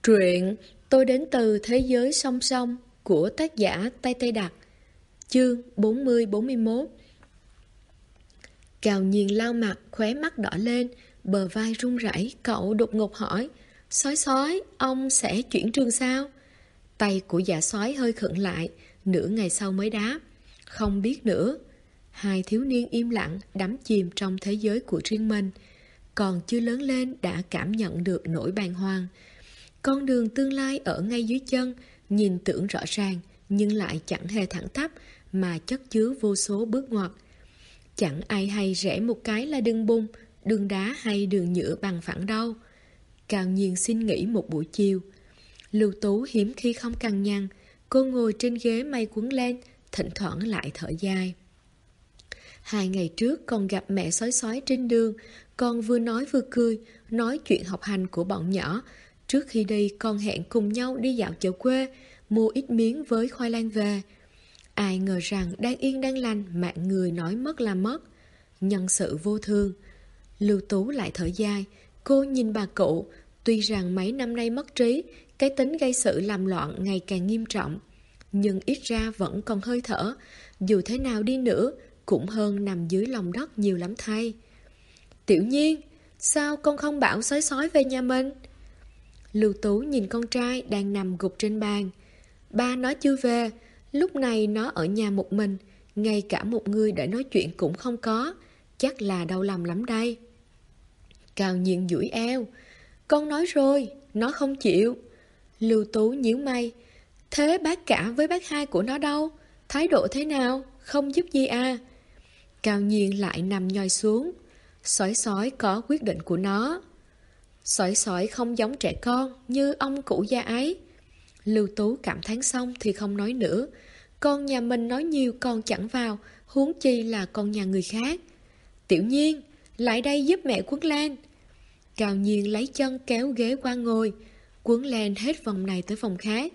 Truyện Tôi đến từ thế giới song song của tác giả Tây Tây Đặc. Chương 40-41. Cào Nhiên lau mặt, khóe mắt đỏ lên, bờ vai run rẩy. Cậu đột ngột hỏi: Sói sói, ông sẽ chuyển trường sao? Tay của dạ sói hơi khựng lại, nửa ngày sau mới đáp: Không biết nữa. Hai thiếu niên im lặng, đắm chìm trong thế giới của riêng mình. Còn chưa lớn lên đã cảm nhận được nỗi bàng hoàng. Con đường tương lai ở ngay dưới chân, nhìn tưởng rõ ràng, nhưng lại chẳng hề thẳng tắp, mà chất chứa vô số bước ngoặt. Chẳng ai hay rẽ một cái là đường bùn, đường đá hay đường nhựa bằng phẳng đâu. Cào Nhiên xin nghỉ một buổi chiều. Lưu Tú hiếm khi không cằn nhằn, cô ngồi trên ghế may quấn len, thỉnh thoảng lại thở dài. 2 ngày trước con gặp mẹ sói sói trên đường, con vừa nói vừa cười, nói chuyện học hành của bọn nhỏ. Trước khi đi con hẹn cùng nhau đi dạo chợ quê, mua ít miếng với khoai lang về. Ai ngờ rằng đang yên đang lành, mạng người nói mất là mất. Nhân sự vô thường. Lưu Tú lại thở dài. Cô nhìn bà cụ, tuy rằng mấy năm nay mất trí, cái tính gây sự làm loạn ngày càng nghiêm trọng, nhưng ít ra vẫn còn hơi thở. Dù thế nào đi nữa cũng hơn nằm dưới lòng đất nhiều lắm thay. Tiểu Nhiên, sao con không bảo sói sói về nhà mình? Lưu Tú nhìn con trai đang nằm gục trên bàn. Ba nó chưa về, lúc này nó ở nhà một mình, ngay cả một người để nói chuyện cũng không có, chắc là đau lòng lắm đây. Cào Nhiên duỗi eo. Con nói rồi, nó không chịu. Lưu Tú nhíu mày. Thế bác cả với bác hai của nó đâu? Thái độ thế nào? Không giúp gì à? Cào Nhiên lại nằm nhoi xuống. Sói sói có quyết định của nó. Sói sói không giống trẻ con như ông cụ già ấy. Lưu Tú cảm thán xong thì không nói nữa. Con nhà mình nói nhiều còn chẳng vào, huống chi là con nhà người khác. Tiểu Nhiên, lại đây giúp mẹ quấn len. Cào Nhiên lấy chân kéo ghế qua ngồi, quấn len hết vòng này tới vòng khác.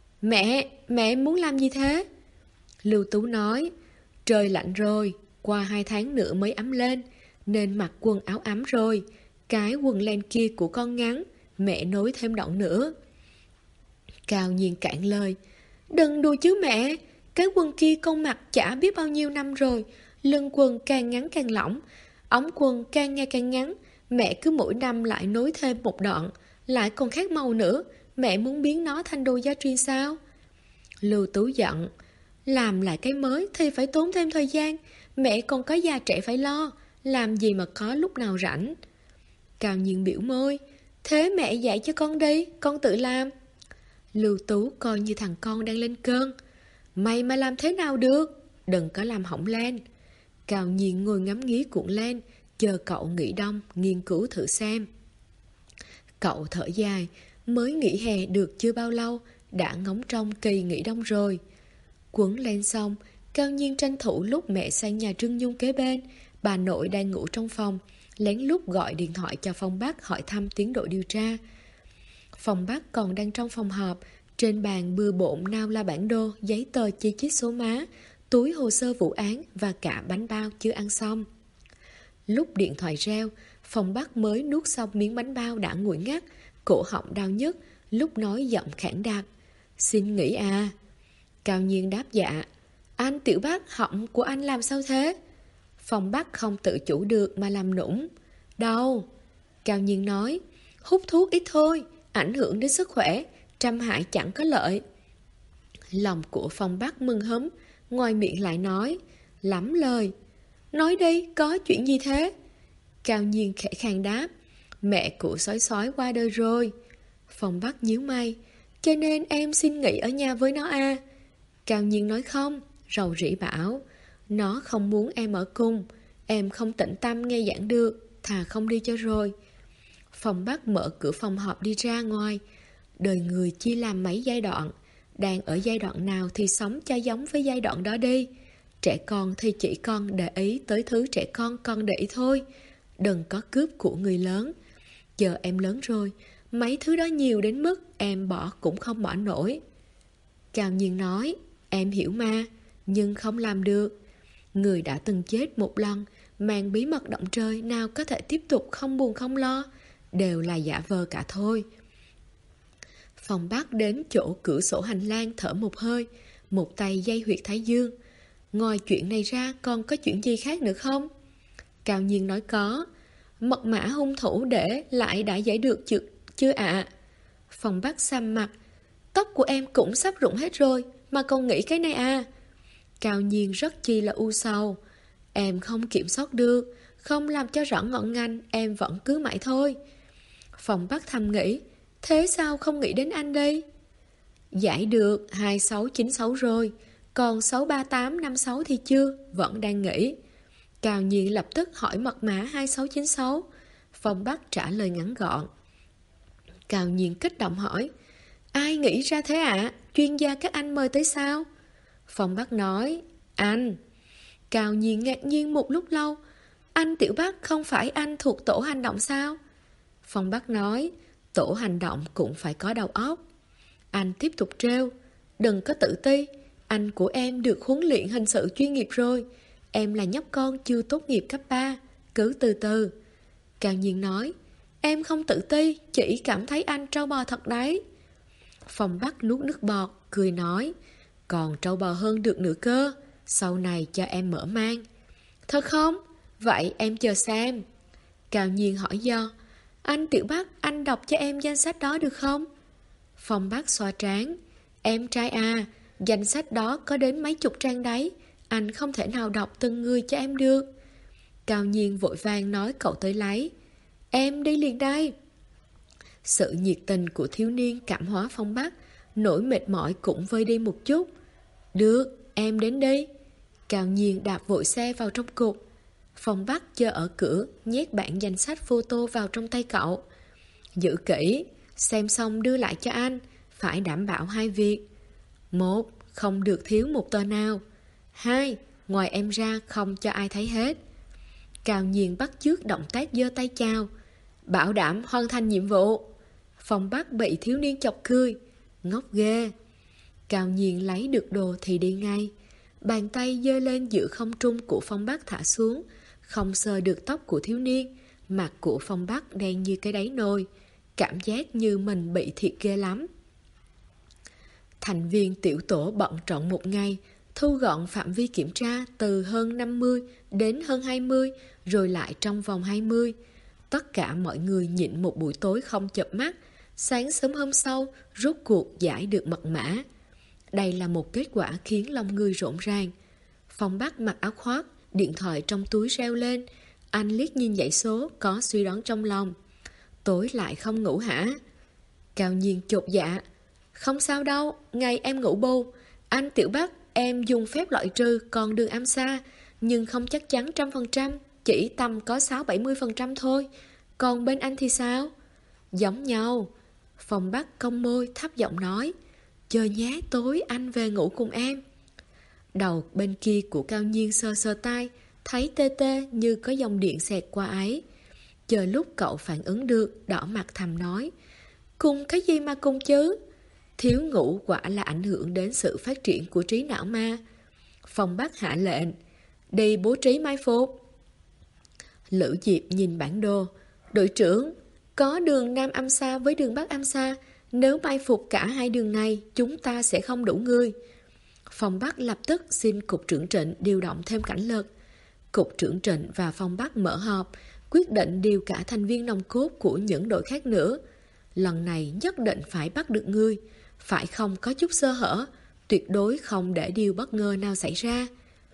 Mẹ muốn làm gì thế? Lưu Tú nói, trời lạnh rồi, qua 2 tháng nữa mới ấm lên, nên mặc quần áo ấm rồi. Cái quần len kia của con ngắn, mẹ nối thêm đoạn nữa. Cào Nhiên cạn lời. Đừng đùa chứ mẹ, cái quần kia con mặc chả biết bao nhiêu năm rồi. Lưng quần càng ngắn càng lỏng, ống quần càng ngày càng ngắn. Mẹ cứ mỗi năm lại nối thêm một đoạn, lại còn khác màu nữa. Mẹ muốn biến nó thành đồ gia truyền sao? Lưu Tú giận. Làm lại cái mới thì phải tốn thêm thời gian. Mẹ còn có già trẻ phải lo, làm gì mà có lúc nào rảnh. Cào Nhiên biểu môi. Thế mẹ dạy cho con đi, con tự làm. Lưu Tú coi như thằng con đang lên cơn. Mày mà làm thế nào được? Đừng có làm hỏng len. Cào Nhiên ngồi ngắm nghía cuộn len, chờ cậu nghỉ đông, nghiên cứu thử xem. Cậu thở dài, mới nghỉ hè được chưa bao lâu, đã ngóng trông kỳ nghỉ đông rồi. Quấn len xong, Cào Nhiên tranh thủ lúc mẹ sang nhà Trương Nhung kế bên, bà nội đang ngủ trong phòng, lén lút gọi điện thoại cho Phong Bắc hỏi thăm tiến độ điều tra. Phong Bắc còn đang trong phòng họp, trên bàn bừa bộn nào là bản đồ, giấy tờ chi chít số má, túi hồ sơ vụ án và cả bánh bao chưa ăn xong. Lúc điện thoại reo, Phong Bắc mới nuốt xong miếng bánh bao đã nguội ngắt, cổ họng đau nhức, lúc nói giọng khản đặc. Xin nghỉ à? Cào Nhiên đáp dạ. Anh Tiểu Bắc, họng của anh làm sao thế? Phong Bắc không tự chủ được mà làm nũng. Đâu? Cào Nhiên nói, hút thuốc ít thôi, ảnh hưởng đến sức khỏe, trăm hại chẳng có lợi. Lòng của Phong Bắc mừng hớm, ngoài miệng lại nói, lắm lời. Nói đi, có chuyện gì thế? Cào Nhiên khẽ khàng đáp, mẹ của sói sói qua đời rồi. Phong Bắc nhíu mày, cho nên em xin nghỉ ở nhà với nó à? Cào Nhiên nói không, rầu rĩ bảo, nó không muốn em ở cùng, em không tĩnh tâm nghe giảng được, thà không đi cho rồi. Phong Bắc mở cửa phòng họp đi ra ngoài. Đời người chia làm mấy giai đoạn, đang ở giai đoạn nào thì sống cho giống với giai đoạn đó đi. Trẻ con thì chỉ con để ý tới thứ trẻ con còn để ý thôi, đừng có cướp của người lớn. Giờ em lớn rồi, mấy thứ đó nhiều đến mức em bỏ cũng không bỏ nổi. Cào Nhiên nói, em hiểu mà, nhưng không làm được. Người đã từng chết một lần, mang bí mật động trời nào có thể tiếp tục không buồn không lo, đều là giả vờ cả thôi. Phòng Bắc đến chỗ cửa sổ hành lang thở một hơi, một tay dây huyệt thái dương. Ngoài chuyện này ra còn có chuyện gì khác nữa không? Cao Nhiên nói có. Mật mã hung thủ để lại đã giải được chưa ạ? Phòng Bắc xăm mặt. Tóc của em cũng sắp rụng hết rồi, mà còn nghĩ cái này à? Cao Nhiên rất chi là u sầu. Em không kiểm soát được, không làm cho rõ ngọn ngành, em vẫn cứ mãi thôi. Phòng Bắc thầm nghĩ, thế sao không nghĩ đến anh đi? Giải được 2696 rồi, còn 63856 thì chưa, vẫn đang nghĩ. Cao Nhiên lập tức hỏi mật mã 2696. Phong Bắc trả lời ngắn gọn. Cao Nhiên kích động hỏi, ai nghĩ ra thế ạ? Chuyên gia các anh mời tới sao? Phong Bắc nói, anh. Cao Nhiên ngạc nhiên một lúc lâu. Anh Tiểu Bắc, không phải anh thuộc tổ hành động sao? Phong Bắc nói, tổ hành động cũng phải có đầu óc. Anh tiếp tục trêu, đừng có tự ti, anh của em được huấn luyện hình sự chuyên nghiệp rồi. Em là nhóc con chưa tốt nghiệp cấp 3, cứ từ từ. Cao Nhiên nói, em không tự ti, chỉ cảm thấy anh trâu bò thật đấy. Phong Bắc nuốt nước bọt, cười nói, còn trâu bò hơn được nữa cơ, sau này cho em mở mang. Thật không? Vậy em chờ xem. Cao Nhiên hỏi do, anh Tiểu Bắc, anh đọc cho em danh sách đó được không? Phong Bắc xoa trán, em trai à, danh sách đó có đến mấy chục trang đấy, anh không thể nào đọc từng người cho em được. Cao Nhiên vội vàng nói cậu tới lấy. Em đi liền đây. Sự nhiệt tình của thiếu niên cảm hóa Phong Bắc, nỗi mệt mỏi cũng vơi đi một chút. Được, em đến đi. Cao Nhiên đạp vội xe vào trong cục. Phong Bắc chờ ở cửa, nhét bản danh sách photo vào trong tay cậu. Giữ kỹ, xem xong đưa lại cho anh, phải đảm bảo hai việc. 1. Không được thiếu một tờ nào. 2. Ngoài em ra không cho ai thấy hết. Cao Nhiên bắt chước động tác giơ tay chào. Bảo đảm hoàn thành nhiệm vụ. Phong Bắc bị thiếu niên chọc cười. Ngốc ghê. Cao Nhiên lấy được đồ thì đi ngay. Bàn tay giơ lên giữa không trung của Phong Bắc thả xuống, không sờ được tóc của thiếu niên. Mặt của Phong Bắc đen như cái đáy nồi, cảm giác như mình bị thiệt ghê lắm. Thành viên tiểu tổ bận trọn một ngày, thu gọn phạm vi kiểm tra từ hơn 50 đến hơn 20, rồi lại trong vòng 20. Tất cả mọi người nhịn một buổi tối không chợp mắt. Sáng sớm hôm sau, rốt cuộc giải được mật mã. Đây là một kết quả khiến lòng người rộn ràng. Phong Bắc mặc áo khoác, điện thoại trong túi reo lên. Anh liếc nhìn dãy số, có suy đoán trong lòng. Tối lại không ngủ hả? Cao Nhiên chột dạ. Không sao đâu, ngày em ngủ bù. Anh Tiểu Bắc, em dùng phép loại trừ còn đường âm xa, nhưng không chắc chắn 100%, chỉ tầm có 6-70% thôi. Còn bên anh thì sao? Giống nhau. Phong Bắc cong môi thấp giọng nói, chờ nhé, tối anh về ngủ cùng em. Đầu bên kia của Cao Nhiên sờ sờ tai, thấy tê tê như có dòng điện xẹt qua ấy. Chờ lúc cậu phản ứng được, đỏ mặt thầm nói, cùng cái gì mà cùng chứ? Thiếu ngủ quả là ảnh hưởng đến sự phát triển của trí não ma. Phong Bắc hạ lệnh, đi bố trí mai phục. Lữ Diệp nhìn bản đồ, đội trưởng, có đường Nam âm xa với đường Bắc âm xa, nếu mai phục cả hai đường này, chúng ta sẽ không đủ người. Phong Bắc lập tức xin Cục trưởng Trịnh điều động thêm cảnh lực. Cục trưởng Trịnh và Phong Bắc mở họp, quyết định điều cả thành viên nòng cốt của những đội khác nữa. Lần này nhất định phải bắt được người, phải không có chút sơ hở, tuyệt đối không để điều bất ngờ nào xảy ra.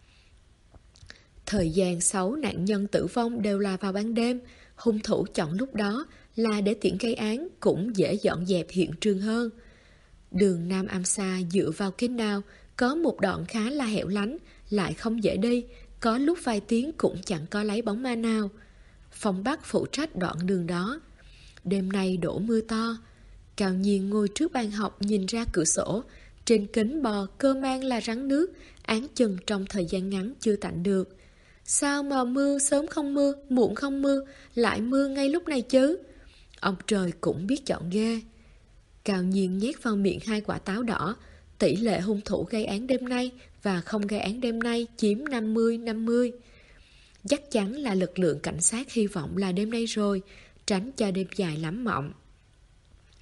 Thời gian 6 nạn nhân tử vong đều là vào ban đêm, hung thủ chọn lúc đó là để tiện gây án, cũng dễ dọn dẹp hiện trường hơn. Đường Nam Am Sa dựa vào kênh đào, có một đoạn khá là hẻo lánh, lại không dễ đi, có lúc vài tiếng cũng chẳng có lấy bóng ma nào. Phong Bắc phụ trách đoạn đường đó. Đêm nay đổ mưa to. Cao Nhiên ngồi trước bàn học nhìn ra cửa sổ, trên kính bò cơ man là rắn nước, án chừng trong thời gian ngắn chưa tạnh được. Sao mà mưa sớm không mưa, muộn không mưa, lại mưa ngay lúc này chứ? Ông trời cũng biết chọn ghê. Cao Nhiên nhét vào miệng 2 quả táo đỏ. Tỷ lệ hung thủ gây án đêm nay và không gây án đêm nay chiếm 50-50. Chắc chắn là lực lượng cảnh sát hy vọng là đêm nay rồi, tránh cho đêm dài lắm mộng.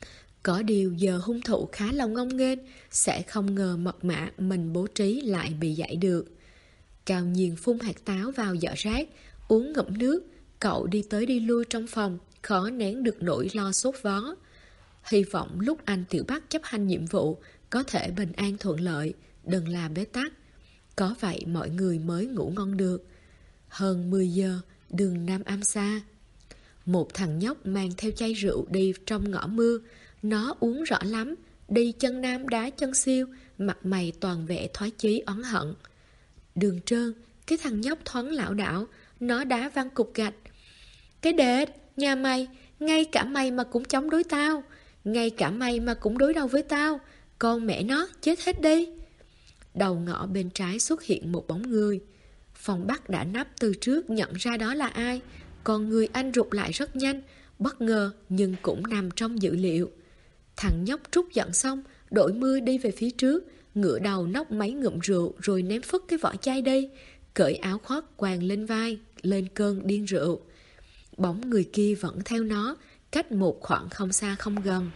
Có điều giờ hung thủ khá là ngông nghênh, sẽ không ngờ mật mã mình bố trí lại bị dạy được. Cao Nhiên phun hạt táo vào giỏ rác, uống ngụm nước, cậu đi tới đi lui trong phòng, khó nén được nỗi lo sốt vó. Hy vọng lúc anh Tiểu Bắc chấp hành nhiệm vụ có thể bình an thuận lợi, đừng làm bế tắc. Có vậy mọi người mới ngủ ngon được. Hơn 10 giờ, đường Nam Am xa. Một thằng nhóc mang theo chai rượu đi trong ngõ mưa. Nó uống rõ lắm, đi chân nam đá chân siêu, mặt mày toàn vẻ thoái chí oán hận. Đường Trơn, cái thằng nhóc thoáng lảo đảo, nó đá văng cục gạch. Cái đệt, nhà mày, ngay cả mày mà cũng chống đối tao, ngay cả mày mà cũng đối đầu với tao, con mẹ nó chết hết đi. Đầu ngõ bên trái xuất hiện một bóng người. Phòng Bắc đã nắp từ trước nhận ra đó là ai, còn người anh rụt lại rất nhanh, bất ngờ nhưng cũng nằm trong dự liệu. Thằng nhóc trút giận xong, đội mưa đi về phía trước, ngửa đầu nốc mấy ngụm rượu rồi ném phức cái vỏ chai đi, cởi áo khoác quàng lên vai, lên cơn điên rượu. Bóng người kia vẫn theo nó, cách một khoảng không xa không gần.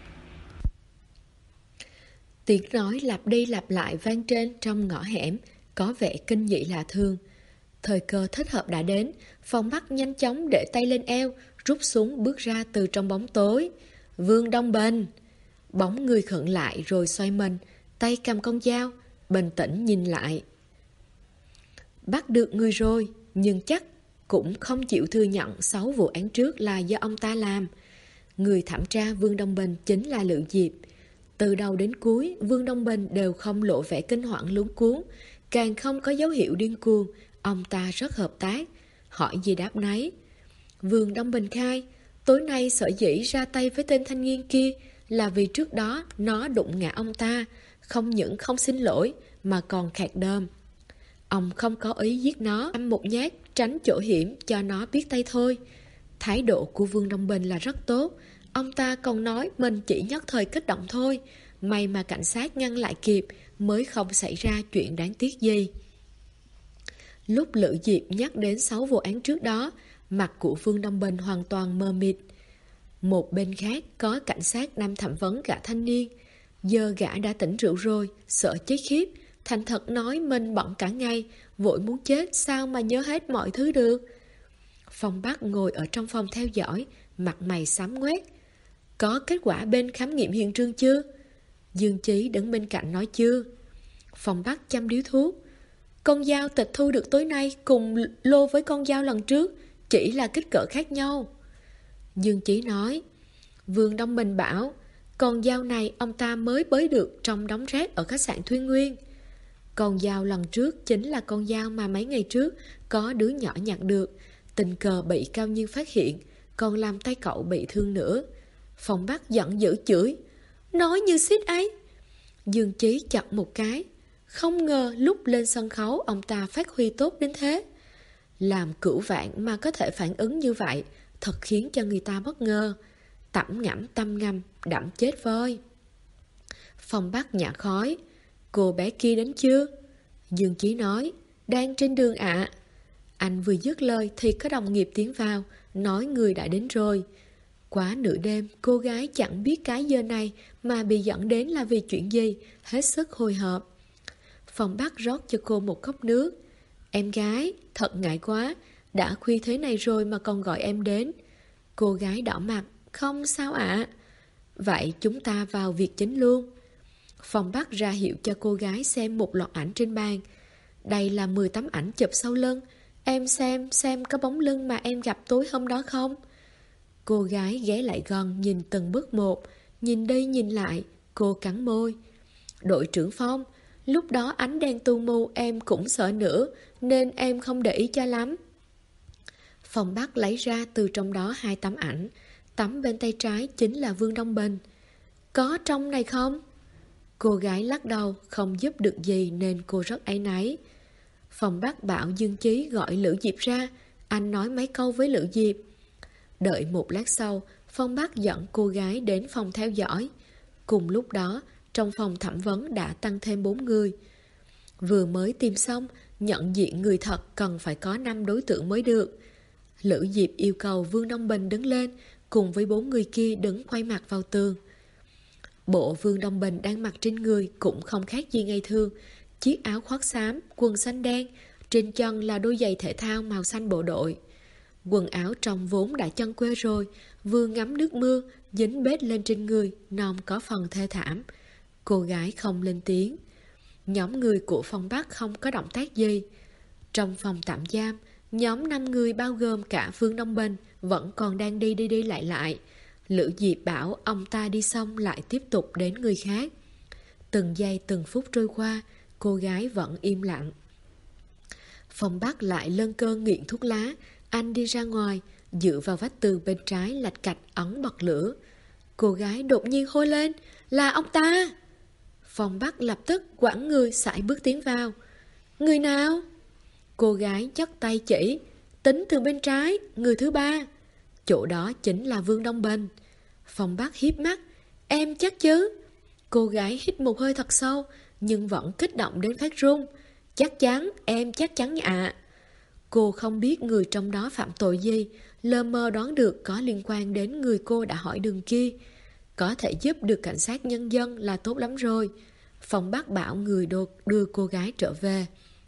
Tiếng nói lặp đi lặp lại vang trên trong ngõ hẻm, có vẻ kinh dị lạ thường. Thời cơ thích hợp đã đến, Phong Bắc nhanh chóng để tay lên eo, rút súng bước ra từ trong bóng tối. Vương Đông Bình! Bóng người khựng lại rồi xoay mình, tay cầm con dao, bình tĩnh nhìn lại. Bắt được người rồi, nhưng chắc cũng không chịu thừa nhận 6 vụ án trước là do ông ta làm. Người thẩm tra Vương Đông Bình chính là Lữ Diệp. Từ đầu đến cuối, Vương Đông Bình đều không lộ vẻ kinh hoảng luống cuống, càng không có dấu hiệu điên cuồng. Ông ta rất hợp tác, hỏi gì đáp nấy. Vương Đông Bình khai, tối nay sở dĩ ra tay với tên thanh niên kia là vì trước đó nó đụng ngã ông ta, không những không xin lỗi mà còn khạc đờm. Ông không có ý giết nó, đâm một nhát tránh chỗ hiểm cho nó biết tay thôi. Thái độ của Vương Đông Bình là rất tốt. Ông ta còn nói mình chỉ nhất thời kích động thôi, may mà cảnh sát ngăn lại kịp mới không xảy ra chuyện đáng tiếc gì. Lúc Lữ Diệp nhắc đến 6 vụ án trước đó, mặt của Vương Đông Bình hoàn toàn mờ mịt. Một bên khác có cảnh sát đang thẩm vấn gã thanh niên. Giờ gã đã tỉnh rượu rồi, sợ chết khiếp, thành thật nói mình bận cả ngày, vội muốn chết, sao mà nhớ hết mọi thứ được. Phong Bắc ngồi ở trong phòng theo dõi, mặt mày xám ngoét. Có kết quả bên khám nghiệm hiện trường chưa? Dương Chí đứng bên cạnh nói chưa. Phong Bắc chăm điếu thuốc. Con dao tịch thu được tối nay cùng lô với con dao lần trước, chỉ là kích cỡ khác nhau. Dương Chí nói. Vương Đông Bình bảo, con dao này ông ta mới bới được trong đống rác ở khách sạn Thuyên Nguyên. Con dao lần trước chính là con dao mà mấy ngày trước có đứa nhỏ nhặt được, tình cờ bị Cao Nhiên phát hiện, còn làm tay cậu bị thương nữa. Phong Bắc giận dữ chửi, nói như xít ấy. Dương Chí chặt một cái, không ngờ lúc lên sân khấu ông ta phát huy tốt đến thế. Làm cửu vạn mà có thể phản ứng như vậy, thật khiến cho người ta bất ngờ. Tẩm ngẫm tâm ngâm, đẫm chết voi. Phong Bắc nhả khói. Cô bé kia đến chưa? Dương Chí nói, đang trên đường ạ. Anh vừa dứt lời thì có đồng nghiệp tiến vào, nói người đã đến rồi. Quá nửa đêm, cô gái chẳng biết cái giờ này mà bị dẫn đến là vì chuyện gì, hết sức hồi hộp. Phong Bắc rót cho cô một cốc nước. Em gái, thật ngại quá, đã khuya thế này rồi mà còn gọi em đến. Cô gái đỏ mặt, không sao ạ. Vậy chúng ta vào việc chính luôn. Phong Bắc ra hiệu cho cô gái xem một loạt ảnh trên bàn. Đây là 10 tấm ảnh chụp sau lưng. Em xem có bóng lưng mà em gặp tối hôm đó không? Cô gái ghé lại gần nhìn từng bước một, nhìn đi nhìn lại, cô cắn môi. Đội trưởng Phong, lúc đó ánh đèn tu mù em cũng sợ nữa, nên em không để ý cho lắm. Phong Bắc lấy ra từ trong đó 2 tấm ảnh. Tấm bên tay trái chính là Vương Đông Bình. Có trong này không? Cô gái lắc đầu, không giúp được gì nên cô rất áy náy. Phong Bắc bảo Dương Chí gọi Lữ Diệp ra, anh nói mấy câu với Lữ Diệp. Đợi một lát sau, Phong Bắc dẫn cô gái đến phòng theo dõi. Cùng lúc đó, trong phòng thẩm vấn đã tăng thêm 4 người. Vừa mới tìm xong, nhận diện người thật cần phải có 5 đối tượng mới được. Lữ Diệp yêu cầu Vương Đông Bình đứng lên, cùng với 4 người kia đứng quay mặt vào tường. Bộ Vương Đông Bình đang mặc trên người cũng không khác gì ngày thường. Chiếc áo khoác xám, quần xanh đen, trên chân là đôi giày thể thao màu xanh bộ đội. Quần áo trong vốn đã chân quê rồi, vừa ngắm nước mưa, dính bết lên trên người, nòm có phần thê thảm. Cô gái không lên tiếng. Nhóm người của phòng Bắc không có động tác gì. Trong phòng tạm giam, nhóm 5 người bao gồm cả Vương Đông Bình vẫn còn đang đi lại. Lữ Diệp bảo ông ta đi xong lại tiếp tục đến người khác. Từng giây từng phút trôi qua, cô gái vẫn im lặng. Phòng Bắc lại lân cơn nghiện thuốc lá. Anh đi ra ngoài, dựa vào vách tường bên trái lạch cạch ấn bật lửa. Cô gái đột nhiên hô lên, là ông ta! Phòng Bắc lập tức quẳng người sải bước tiến vào. Người nào? Cô gái nhấc tay chỉ, tính từ bên trái, người thứ ba. Chỗ đó chính là Vương Đông Bình. Phòng Bắc hiếp mắt, em chắc chứ? Cô gái hít một hơi thật sâu, nhưng vẫn kích động đến phát run. Chắc chắn, em chắc chắn ạ. Cô không biết người trong đó phạm tội gì, lờ mờ đoán được có liên quan đến người cô đã hỏi đường kia. Có thể giúp được cảnh sát nhân dân là tốt lắm rồi. Phòng Bắc bảo người đưa cô gái trở về.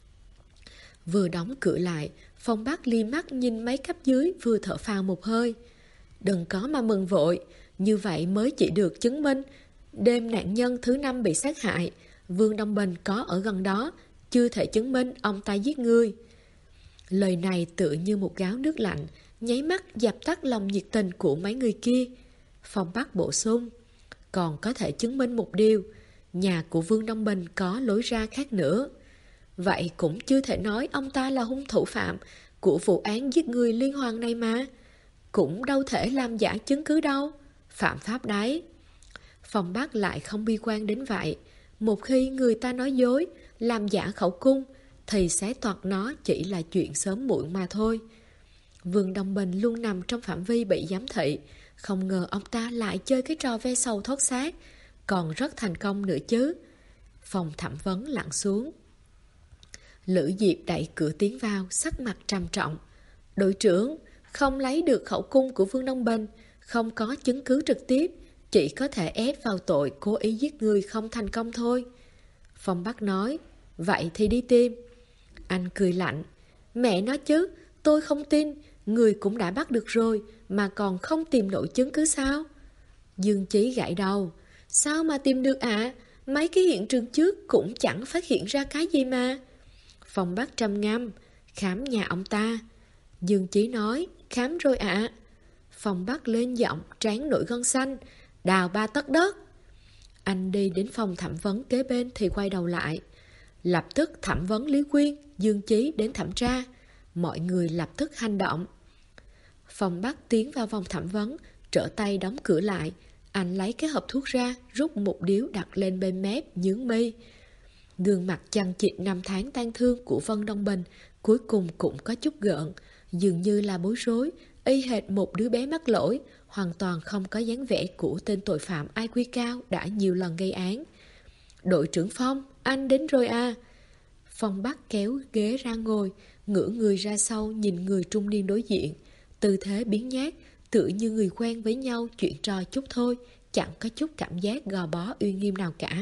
Vừa đóng cửa lại, Phòng Bắc liếc mắt nhìn mấy cấp dưới vừa thở phào một hơi. Đừng có mà mừng vội, như vậy mới chỉ được chứng minh đêm nạn nhân thứ 5 bị sát hại, Vương Đông Bình có ở gần đó, chưa thể chứng minh ông ta giết người. Lời này tựa như một gáo nước lạnh, nháy mắt dập tắt lòng nhiệt tình của mấy người kia. Phòng Bắc bổ sung, còn có thể chứng minh một điều, nhà của Vương Đông Bình có lối ra khác nữa. Vậy cũng chưa thể nói ông ta là hung thủ phạm của vụ án giết người liên hoàn này mà. Cũng đâu thể làm giả chứng cứ đâu, phạm pháp đấy. Phòng Bắc lại không bi quan đến vậy. Một khi người ta nói dối, làm giả khẩu cung, thì xé toạc nó chỉ là chuyện sớm muộn mà thôi. Vương Đông Bình luôn nằm trong phạm vi bị giám thị. Không ngờ ông ta lại chơi cái trò ve sầu thoát xác, còn rất thành công nữa chứ. Phòng thẩm vấn lặn xuống. Lữ Diệp đẩy cửa tiến vào, sắc mặt trầm trọng. Đội trưởng, không lấy được khẩu cung của Vương Đông Bình, không có chứng cứ trực tiếp, chỉ có thể ép vào tội cố ý giết người không thành công thôi. Phong Bắc nói, vậy thì đi tìm. Anh cười lạnh, mẹ nói chứ, tôi không tin, người cũng đã bắt được rồi, mà còn không tìm nổi chứng cứ sao? Dương Chí gãi đầu, sao mà tìm được ạ? Mấy cái hiện trường trước cũng chẳng phát hiện ra cái gì mà. Phong Bắc trầm ngâm, khám nhà ông ta. Dương Chí nói, khám rồi ạ. Phong Bắc lên giọng, trán nổi gân xanh, đào 3 tấc đất. Anh đi đến phòng thẩm vấn kế bên thì quay đầu lại. Lập tức thẩm vấn Lý Quyên, Dương Chí đến thẩm tra. Mọi người lập tức hành động. Phong Bắc tiến vào phòng thẩm vấn, trở tay đóng cửa lại. Anh lấy cái hộp thuốc ra, rút một điếu đặt lên bên mép, nhướng mi. Gương mặt chằng chịt 5 tháng tang thương của Vân Đông Bình cuối cùng cũng có chút gợn, dường như là bối rối, y hệt một đứa bé mắc lỗi, hoàn toàn không có dáng vẻ của tên tội phạm IQ cao đã nhiều lần gây án. Đội trưởng Phong, anh đến rồi à? Phong Bắc kéo ghế ra ngồi, ngửa người ra sau nhìn người trung niên đối diện. Tư thế biến nhát, tựa như người quen với nhau chuyện trò chút thôi, chẳng có chút cảm giác gò bó uy nghiêm nào cả.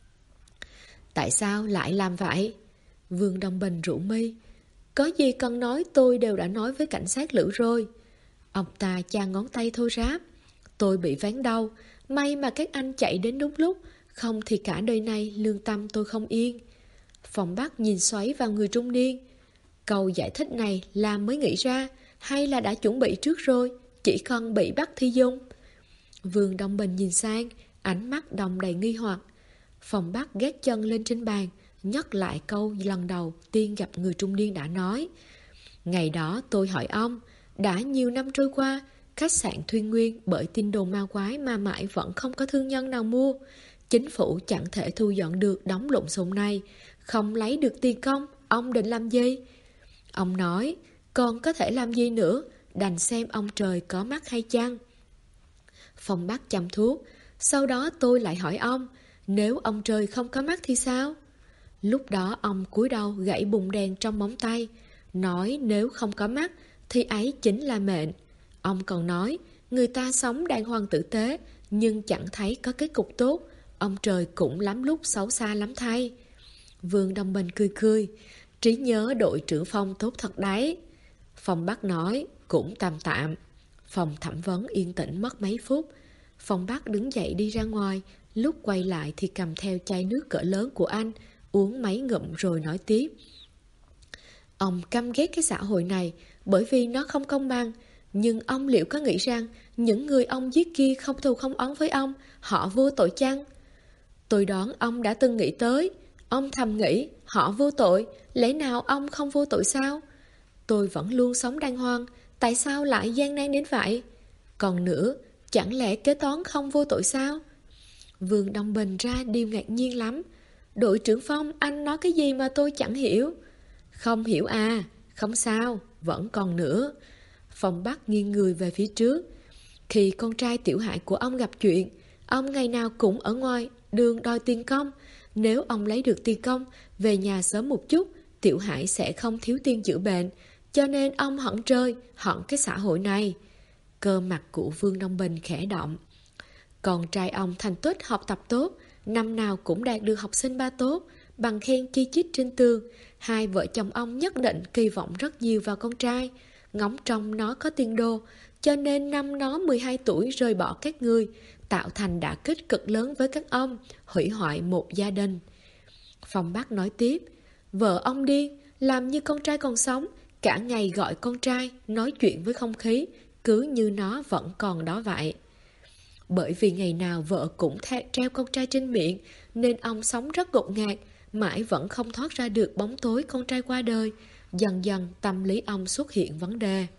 Tại sao lại làm vậy? Vương Đông Bình rủ mi. Có gì cần nói tôi đều đã nói với cảnh sát Lữ rồi. Ông ta chà ngón tay thô ráp. Tôi bị ván đau, may mà các anh chạy đến đúng lúc, không thì cả đời này lương tâm tôi không yên. Phong Bắc nhìn xoáy vào người trung niên. Câu giải thích này là mới nghĩ ra, hay là đã chuẩn bị trước rồi, chỉ cần bị bắt thi dung? Vương Đông Bình nhìn sang, ánh mắt đong đầy nghi hoặc. Phong Bắc gác chân lên trên bàn, nhắc lại câu lần đầu tiên gặp người trung niên đã nói. Ngày đó tôi hỏi ông, đã nhiều năm trôi qua, khách sạn Thuyên Nguyên bởi tin đồn ma quái mà mãi vẫn không có thương nhân nào mua. Chính phủ chẳng thể thu dọn được đống lộn xộn này, không lấy được tiền công, ông định làm gì? Ông nói, còn có thể làm gì nữa, đành xem ông trời có mắt hay chăng. Phong Bắc chăm thuốc, sau đó tôi lại hỏi ông, nếu ông trời không có mắt thì sao? Lúc đó ông cúi đầu gãy bùng đèn trong móng tay, nói nếu không có mắt thì ấy chính là mệnh. Ông còn nói, Người ta sống đàng hoàng tử tế, nhưng chẳng thấy có kết cục tốt. Ông trời cũng lắm lúc xấu xa lắm thay. Vương Đông Bình cười cười. Trí nhớ đội trưởng Phong tốt thật đấy. Phong Bắc nói, cũng tạm tạm. Phòng thẩm vấn yên tĩnh mất mấy phút. Phong Bắc đứng dậy đi ra ngoài. Lúc quay lại thì cầm theo chai nước cỡ lớn của anh, uống mấy ngụm rồi nói tiếp. Ông căm ghét cái xã hội này bởi vì nó không công bằng. Nhưng ông liệu có nghĩ rằng những người ông giết kia không thù không oán với ông, họ vô tội chăng? Tôi đoán ông đã từng nghĩ tới. Ông thầm nghĩ họ vô tội, lẽ nào ông không vô tội sao? Tôi vẫn luôn sống đàng hoàng, tại sao lại gian nan đến vậy? Còn nữa, chẳng lẽ kế toán không vô tội sao? Vương Đông Bình ra điều ngạc nhiên lắm. Đội trưởng Phong, anh nói cái gì mà tôi chẳng hiểu? Không hiểu à? Không sao, vẫn còn nữa. Phong Bắc nghiêng người về phía trước. Khi con trai Tiểu Hải của ông gặp chuyện, ông ngày nào cũng ở ngoài đường đòi tiền công. Nếu ông lấy được tiền công, về nhà sớm một chút, Tiểu Hải sẽ không thiếu tiền chữa bệnh. Cho nên ông hận trời, hận cái xã hội này. Cơ mặt của Vương Đông Bình khẽ động. Con trai ông thành tích học tập tốt, năm nào cũng đạt được học sinh ba tốt, bằng khen chi chít trên tường. Hai vợ chồng ông nhất định kỳ vọng rất nhiều vào con trai, ngóng trông nó có tiền đồ, cho nên năm nó 12 tuổi rời bỏ các ngươi, tạo thành đả kích cực lớn với các ông, hủy hoại một gia đình. Phong Bắc nói tiếp, vợ ông điên, làm như con trai còn sống, cả ngày gọi con trai, nói chuyện với không khí, cứ như nó vẫn còn đó vậy. Bởi vì ngày nào vợ cũng treo con trai trên miệng, nên ông sống rất ngột ngạt, mãi vẫn không thoát ra được bóng tối con trai qua đời. Dần dần tâm lý ông xuất hiện vấn đề.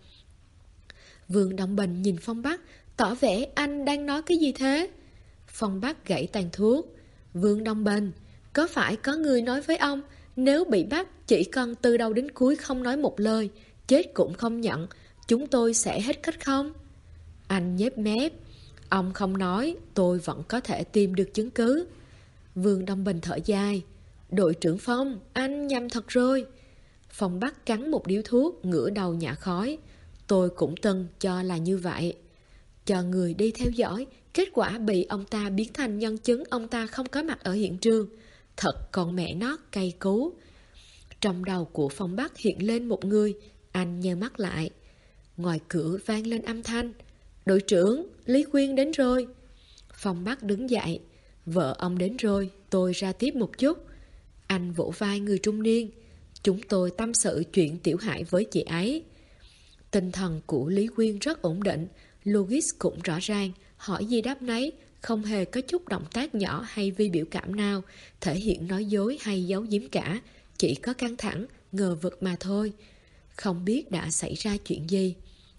Vương Đông Bình nhìn Phong Bắc, tỏ vẻ anh đang nói cái gì thế? Phong Bắc gãy tàn thuốc. Vương Đông Bình, có phải có người nói với ông, nếu bị bắt chỉ cần từ đầu đến cuối không nói một lời, chết cũng không nhận, chúng tôi sẽ hết cách không? Anh nhếch mép. Ông không nói, tôi vẫn có thể tìm được chứng cứ. Vương Đông Bình thở dài. Đội trưởng Phong, anh nhầm thật rồi. Phong Bắc cắn một điếu thuốc, ngửa đầu nhả khói. Tôi cũng từng cho là như vậy. Cho người đi theo dõi, kết quả bị ông ta biến thành nhân chứng ông ta không có mặt ở hiện trường. Thật còn mẹ nó cay cú. Trong đầu của Phong Bắc hiện lên một người. Anh nheo mắt lại. Ngoài cửa vang lên âm thanh. Đội trưởng, Lý Quyên đến rồi. Phong Bắc đứng dậy. Vợ ông đến rồi, tôi ra tiếp một chút. Anh vỗ vai người trung niên. Chúng tôi tâm sự chuyện Tiểu Hải với chị ấy. Tinh thần của Lý Quyên rất ổn định, logic cũng rõ ràng, hỏi gì đáp nấy, không hề có chút động tác nhỏ hay vi biểu cảm nào, thể hiện nói dối hay giấu giếm cả, chỉ có căng thẳng, ngờ vực mà thôi. Không biết đã xảy ra chuyện gì.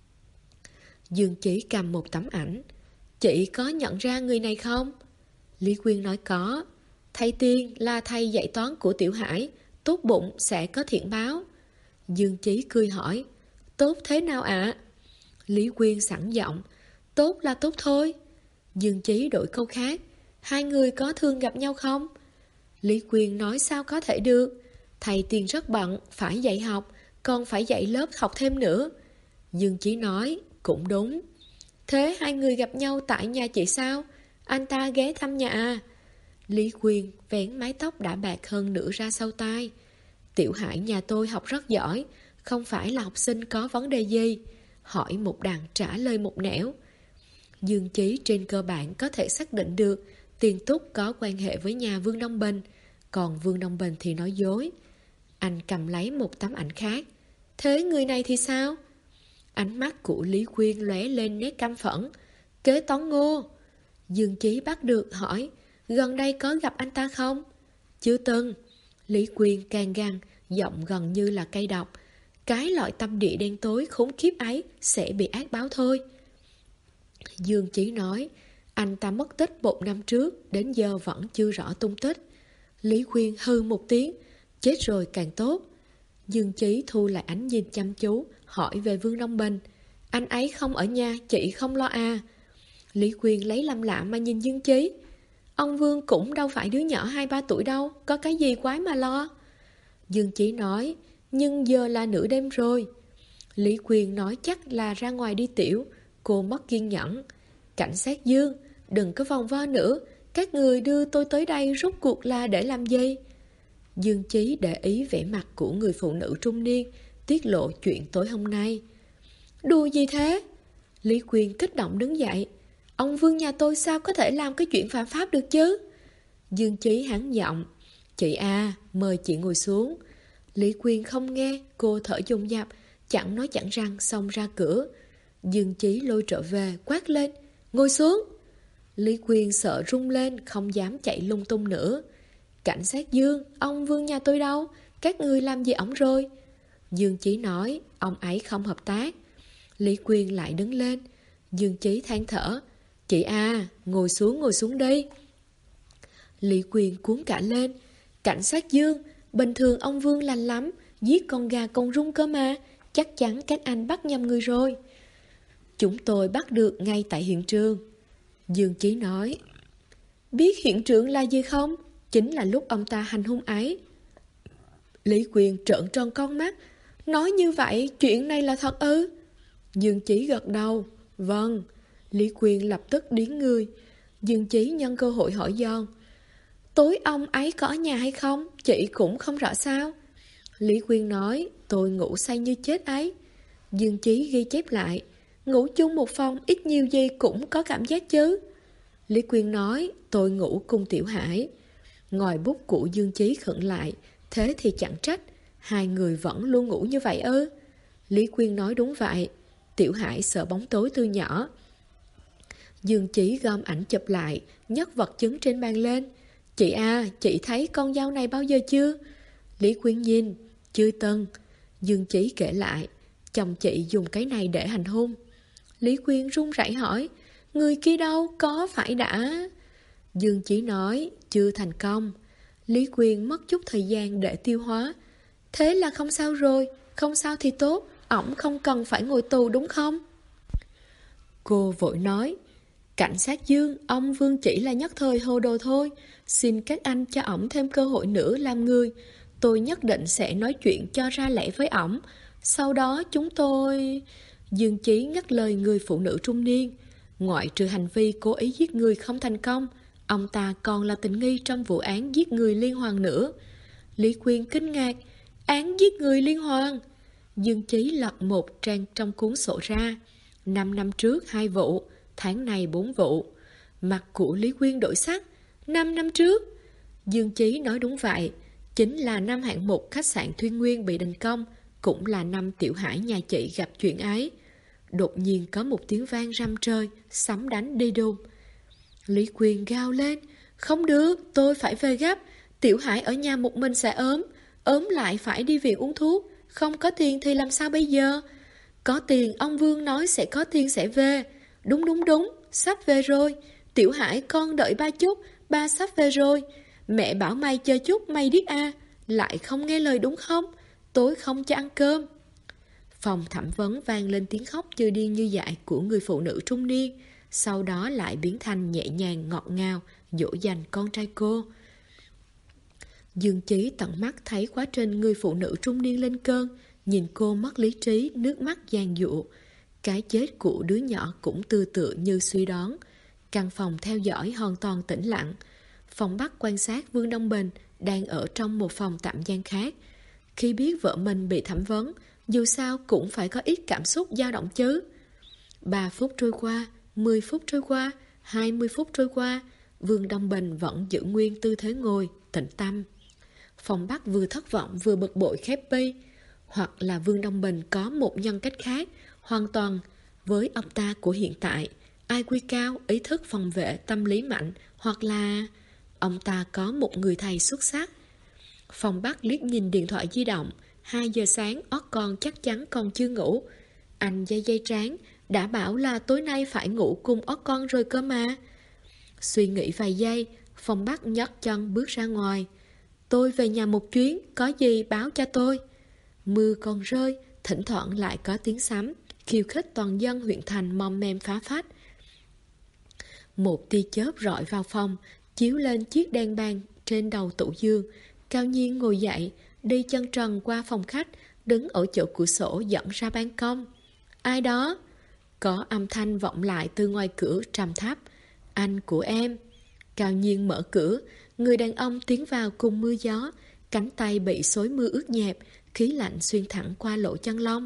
Dương Chí cầm một tấm ảnh. Chị có nhận ra người này không? Lý Quyên nói có. Thầy Tiên là thầy dạy toán của Tiểu Hải, tốt bụng sẽ có thiện báo. Dương Chí cười hỏi, tốt thế nào ạ? Lý Quyên sẵn giọng, tốt là tốt thôi. Dương Chí đổi câu khác, hai người có thường gặp nhau không? Lý Quyên nói sao có thể được, thầy Tiên rất bận, phải dạy học, còn phải dạy lớp học thêm nữa. Dương Chí nói, cũng đúng. Thế hai người gặp nhau tại nhà chị sao? Anh ta ghé thăm nhà à? Lý Quyên vén mái tóc đã bạc hơn nửa ra sau tai. Tiểu Hải nhà tôi học rất giỏi, không phải là học sinh có vấn đề gì. Hỏi một đằng trả lời một nẻo. Dương Chí trên cơ bản có thể xác định được Tiền Túc có quan hệ với nhà Vương Đông Bình, còn Vương Đông Bình thì nói dối. Anh cầm lấy một tấm ảnh khác. Thế người này thì sao? Ánh mắt của Lý Quyên lóe lên nét căm phẫn. Kế toán Ngô. Dương Chí bắt được hỏi, gần đây có gặp anh ta không? Chưa từng. Lý Quyên can gan, giọng gần như là cay độc. Cái loại tâm địa đen tối khốn khiếp ấy sẽ bị ác báo thôi. Dương Chí nói, anh ta mất tích 1 năm trước, đến giờ vẫn chưa rõ tung tích. Lý Quyên hừ một tiếng, chết rồi càng tốt. Dương Chí thu lại ánh nhìn chăm chú, hỏi về Vương Đông Bình. Anh ấy không ở nhà, chị không lo à? Lý Quyên lấy làm lạ mà nhìn Dương Chí. Ông Vương cũng đâu phải đứa nhỏ 2-3 tuổi đâu, có cái gì quái mà lo. Dương Chí nói, nhưng giờ là nửa đêm rồi. Lý Quyên nói chắc là ra ngoài đi tiểu. Cô mất kiên nhẫn. Cảnh sát Dương, đừng có vòng vo nữa. Các người đưa tôi tới đây rốt cuộc là để làm gì? Dương Chí để ý vẻ mặt của người phụ nữ trung niên, tiết lộ chuyện tối hôm nay. Đùa gì thế? Lý Quyên kích động đứng dậy. Ông Vương nhà tôi sao có thể làm cái chuyện phạm pháp được chứ? Dương Chí hắn giọng. Chị A, mời chị ngồi xuống. Lý Quyên không nghe, cô thở dồn dập, chẳng nói chẳng rằng xông ra cửa. Dương Chí lôi trở về, quát lên. Ngồi xuống. Lý Quyên sợ run lên, không dám chạy lung tung nữa. Cảnh sát Dương, ông Vương nhà tôi đâu? Các người làm gì ổng rồi? Dương Chí nói, ông ấy không hợp tác. Lý Quyên lại đứng lên. Dương Chí than thở. Chị A, ngồi xuống đi. Lý Quyên cuốn cả lên. Cảnh sát Dương, bình thường ông Vương lành lắm, giết con gà con rung cơ mà. Chắc chắn các anh bắt nhầm người rồi. Chúng tôi bắt được ngay tại hiện trường. Dương Chí nói. Biết hiện trường là gì không? Chính là lúc ông ta hành hung ấy. Lý Quyên trợn tròn con mắt. Nói như vậy, chuyện này là thật ư? Dương Chí gật đầu. Vâng. Lý Quyên lập tức điếng người. Dương Chí nhân cơ hội hỏi giòn. Tối ông ấy có ở nhà hay không? Chị cũng không rõ sao. Lý Quyên nói. Tôi ngủ say như chết ấy. Dương Chí ghi chép lại. Ngủ chung một phòng ít nhiều gì cũng có cảm giác chứ. Lý Quyên nói. Tôi ngủ cùng Tiểu Hải. Ngòi bút của Dương Chí khựng lại. Thế thì chẳng trách. Hai người vẫn luôn ngủ như vậy ư? Lý Quyên nói đúng vậy. Tiểu Hải sợ bóng tối từ nhỏ. Dương Chí gom ảnh chụp lại, nhấc vật chứng trên bàn lên. Chị A, chị thấy con dao này bao giờ chưa? Lý Quyên nhìn. Chưa từng. Dương Chí kể lại. Chồng chị dùng cái này để hành hung. Lý Quyên run rẩy hỏi. Người kia đâu, có phải đã... Dương Chí nói. Chưa thành công. Lý Quyên mất chút thời gian để tiêu hóa. Thế là không sao rồi. Không sao thì tốt. Ổng không cần phải ngồi tù đúng không? Cô vội nói. Cảnh sát Dương, ông Vương chỉ là nhất thời hồ đồ thôi. Xin các anh cho ổng thêm cơ hội nữa làm người. Tôi nhất định sẽ nói chuyện cho ra lẽ với ổng. Sau đó chúng tôi... Dương Chí ngắt lời người phụ nữ trung niên. Ngoại trừ hành vi cố ý giết người không thành công, ông ta còn là tình nghi trong vụ án giết người liên hoàn nữa. Lý Quyên kinh ngạc. Án giết người liên hoàn? Dương Chí lật một trang trong cuốn sổ ra. 5 năm trước 2 vụ, tháng này 4 vụ. Mặt của Lý Quyên đổi sắc. 5 năm trước? Dương Chí nói đúng vậy. Chính là năm hạng mục khách sạn Thuyên Nguyên bị đình công, cũng là năm Tiểu Hải nhà chị gặp chuyện ấy. Đột nhiên có một tiếng vang răm trời, sấm đánh đi đùng. Lý Quyên gào lên. Không được, tôi phải về gấp. Tiểu Hải ở nhà một mình sẽ ốm. Ốm lại phải đi viện uống thuốc. Không có tiền thì làm sao bây giờ? Có tiền, ông Vương nói sẽ có tiền sẽ về. Đúng, sắp về rồi. Tiểu Hải con đợi ba chút, ba sắp về rồi. Mẹ bảo mày chờ chút, mày điếc à? Lại không nghe lời đúng không? Tối không cho ăn cơm. Phòng thẩm vấn vang lên tiếng khóc như điên như dại của người phụ nữ trung niên. Sau đó lại biến thành nhẹ nhàng ngọt ngào, dỗ dành con trai cô. Dương Chí tận mắt thấy quá trình người phụ nữ trung niên lên cơn, nhìn cô mất lý trí, nước mắt giàn giụa. Cái chết của đứa nhỏ cũng tư tựa như suy đoán. Căn phòng theo dõi hoàn toàn tĩnh lặng. Phòng Bắc quan sát Vương Đông Bình đang ở trong một phòng tạm giam khác. Khi biết vợ mình bị thẩm vấn, dù sao cũng phải có ít cảm xúc dao động chứ. 3 phút trôi qua, 10 phút trôi qua, 20 phút trôi qua, Vương Đông Bình vẫn giữ nguyên tư thế ngồi, tĩnh tâm. Phòng Bắc vừa thất vọng vừa bực bội khép bi. Hoặc là Vương Đông Bình có một nhân cách khác, hoàn toàn với ông ta của hiện tại. IQ cao, ý thức phòng vệ, tâm lý mạnh. Hoặc là ông ta có một người thầy xuất sắc. Phòng Bắc liếc nhìn điện thoại di động. 2 giờ sáng, ót con chắc chắn còn chưa ngủ. Anh dây trán, đã bảo là tối nay phải ngủ cùng ót con rồi cơ mà. Suy nghĩ vài giây, Phòng Bắc nhấc chân bước ra ngoài. Tôi về nhà một chuyến, có gì báo cho tôi. Mưa còn rơi, thỉnh thoảng lại có tiếng sấm, khiêu khích toàn dân huyện thành mom mem phá phách. Một tia chớp rọi vào phòng, chiếu lên chiếc đèn bàn trên đầu tủ giường. Cao Nhiên ngồi dậy, đi chân trần qua phòng khách, đứng ở chỗ cửa sổ dẫn ra ban công. Ai đó? Có âm thanh vọng lại từ ngoài cửa trầm thấp. Anh của em. Cao Nhiên mở cửa, người đàn ông tiến vào cùng mưa gió, cánh tay bị xối mưa ướt nhẹp, khí lạnh xuyên thẳng qua lỗ chân lông.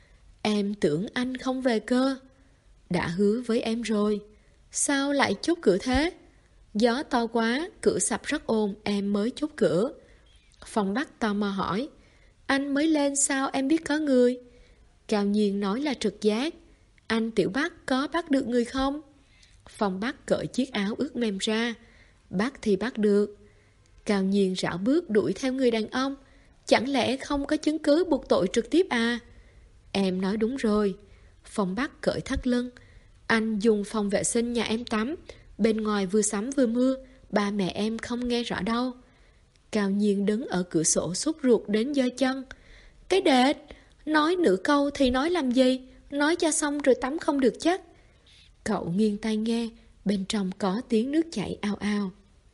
Em tưởng anh không về cơ. Đã hứa với em rồi. Sao lại chốt cửa thế? Gió to quá, cửa sập rất ồn, em mới chốt cửa. Phong Bắc tò mò hỏi. Anh mới lên sao em biết có người? Cao Nhiên nói là trực giác. Anh Tiểu Bắc có bắt được người không? Phong Bắc cởi chiếc áo ướt mềm ra. Bắt thì bắt được. Cao Nhiên rảo bước đuổi theo người đàn ông. Chẳng lẽ không có chứng cứ buộc tội trực tiếp à? Em nói đúng rồi. Phong Bắc cởi thắt lưng. Anh dùng phòng vệ sinh nhà em tắm. Bên ngoài vừa sấm vừa mưa, ba mẹ em không nghe rõ đâu. Cao Nhiên đứng ở cửa sổ sốt ruột đến giơ chân. Cái đệt, nói nửa câu thì nói làm gì? Nói cho xong rồi tắm không được chắc. Cậu nghiêng tai nghe, bên trong có tiếng nước chảy ao ao.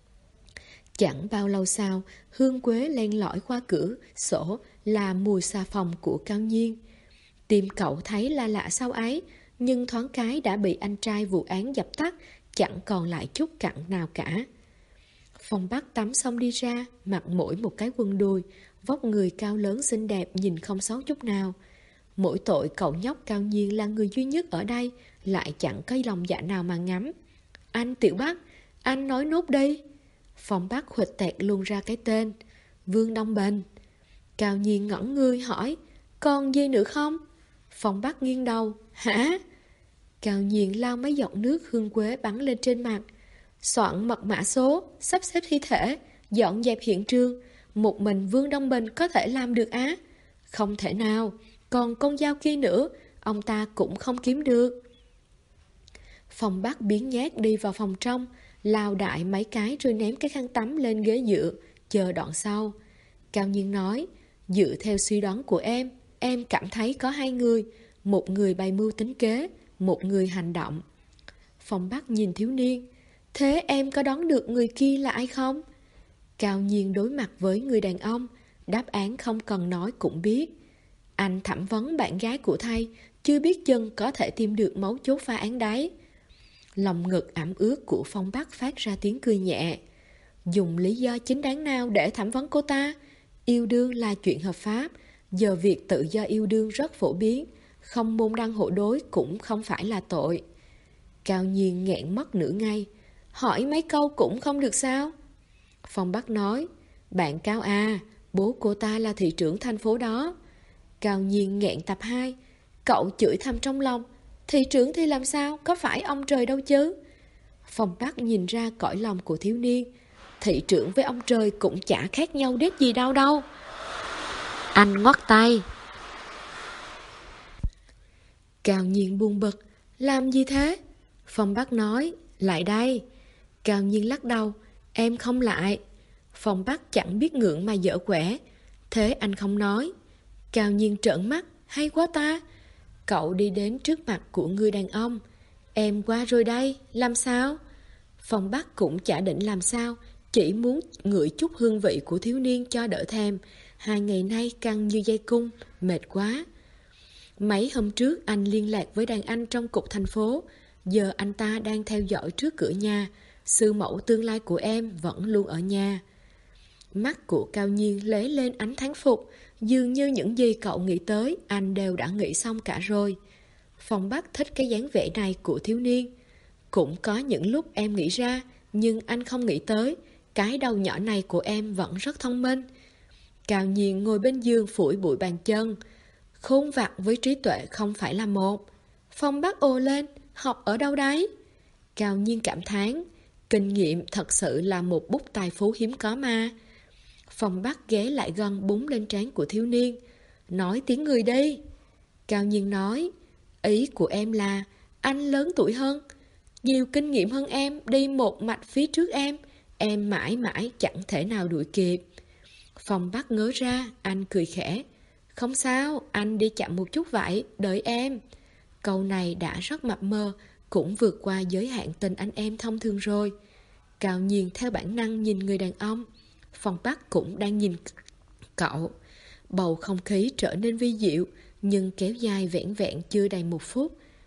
Chẳng bao lâu sau, hương quế len lỏi qua cửa sổ là mùi xà phòng của Cao Nhiên. Tim cậu thấy là lạ sau ấy, nhưng thoáng cái đã bị anh trai vụ án dập tắt, chẳng còn lại chút cặn nào cả. Phong Bắc tắm xong đi ra, mặc mỗi một cái quần đùi, vóc người cao lớn xinh đẹp nhìn không xấu chút nào. Mỗi tội cậu nhóc Cao Nhiên là người duy nhất ở đây, lại chẳng có lòng dạ nào mà ngắm. Anh Tiểu Bắc, anh nói nốt đi. Phong Bắc huỵch tẹt luôn ra cái tên. Vương Đông Bình. Cao Nhiên ngẩn người hỏi, còn gì nữa không? Phong Bắc nghiêng đầu, hả? Cao Nhiên lau mấy giọt nước hương quế bắn lên trên mặt. Soạn mật mã số, sắp xếp thi thể, dọn dẹp hiện trường. Một mình Vương Đông Bình có thể làm được á? Không thể nào. Còn con dao kia nữa, ông ta cũng không kiếm được. Phong Bắc biến nhát đi vào phòng trong, lao đại mấy cái rồi ném cái khăn tắm lên ghế dựa, chờ đoạn sau. Cao Nhiên nói, dựa theo suy đoán của em cảm thấy có hai người, một người bày mưu tính kế, một người hành động. Phong Bắc nhìn thiếu niên, thế em có đoán được người kia là ai không? Cao Nhiên đối mặt với người đàn ông, đáp án không cần nói cũng biết. Anh thẩm vấn bạn gái của thầy, chưa biết chừng có thể tìm được mấu chốt phá án đấy. Lòng ngực ẩm ướt của Phong Bắc phát ra tiếng cười nhẹ. Dùng lý do chính đáng nào để thẩm vấn cô ta? Yêu đương là chuyện hợp pháp, giờ việc tự do yêu đương rất phổ biến, không môn đăng hộ đối cũng không phải là tội. Cao Nhiên nghẹn mất nửa ngày, hỏi mấy câu cũng không được sao? Phong Bắc nói, bạn Cao à, bố cô ta là thị trưởng thành phố đó. Cao Nhiên nghẹn tập 2, cậu chửi thầm trong lòng, thị trưởng thì làm sao, có phải ông trời đâu chứ? Phong Bắc nhìn ra cõi lòng của thiếu niên, thị trưởng với ông trời cũng chả khác nhau đét gì đâu. Anh ngoắt tay. Cao Nhiên buồn bực, làm gì thế? Phong Bắc nói, lại đây. Cao Nhiên lắc đầu, em không lại. Phong Bắc chẳng biết ngượng mà dở quẻ, thế anh không nói. Cao Nhiên trợn mắt, hay quá ta. Cậu đi đến trước mặt của người đàn ông. Em qua rồi đây, làm sao? Phong Bắc cũng chả định làm sao, chỉ muốn ngửi chút hương vị của thiếu niên cho đỡ thèm. 2 ngày nay căng như dây cung, mệt quá. Mấy hôm trước anh liên lạc với đàn anh trong cục thành phố. Giờ anh ta đang theo dõi trước cửa nhà. Sư mẫu tương lai của em vẫn luôn ở nhà. Mắt của Cao Nhiên lóe lên ánh thán phục. Dường như những gì cậu nghĩ tới anh đều đã nghĩ xong cả rồi. Phong Bắc thích cái dáng vẻ này của thiếu niên. Cũng có những lúc em nghĩ ra, nhưng anh không nghĩ tới. Cái đầu nhỏ này của em vẫn rất thông minh. Cao Nhiên ngồi bên giường phủi bụi bàn chân. Khôn vặt với trí tuệ không phải là một. Phong Bắc ồ lên, học ở đâu đấy? Cao Nhiên cảm thán, kinh nghiệm thật sự là một bút tài phú hiếm có mà. Phong Bắc ghé lại gần búng lên trán của thiếu niên. Nói tiếng người đi. Cao Nhiên nói, ý của em là anh lớn tuổi hơn, nhiều kinh nghiệm hơn em, đi một mạch phía trước em mãi mãi chẳng thể nào đuổi kịp. Phong Bắc ngớ ra, anh cười khẽ. Không sao, anh đi chậm một chút vậy, đợi em. Câu này đã rất mập mờ, cũng vượt qua giới hạn tình anh em thông thường rồi. Cao Nhiên theo bản năng nhìn người đàn ông. Phong Bắc cũng đang nhìn cậu. Bầu không khí trở nên vi diệu, nhưng kéo dài vẻn vẹn chưa đầy 1 phút.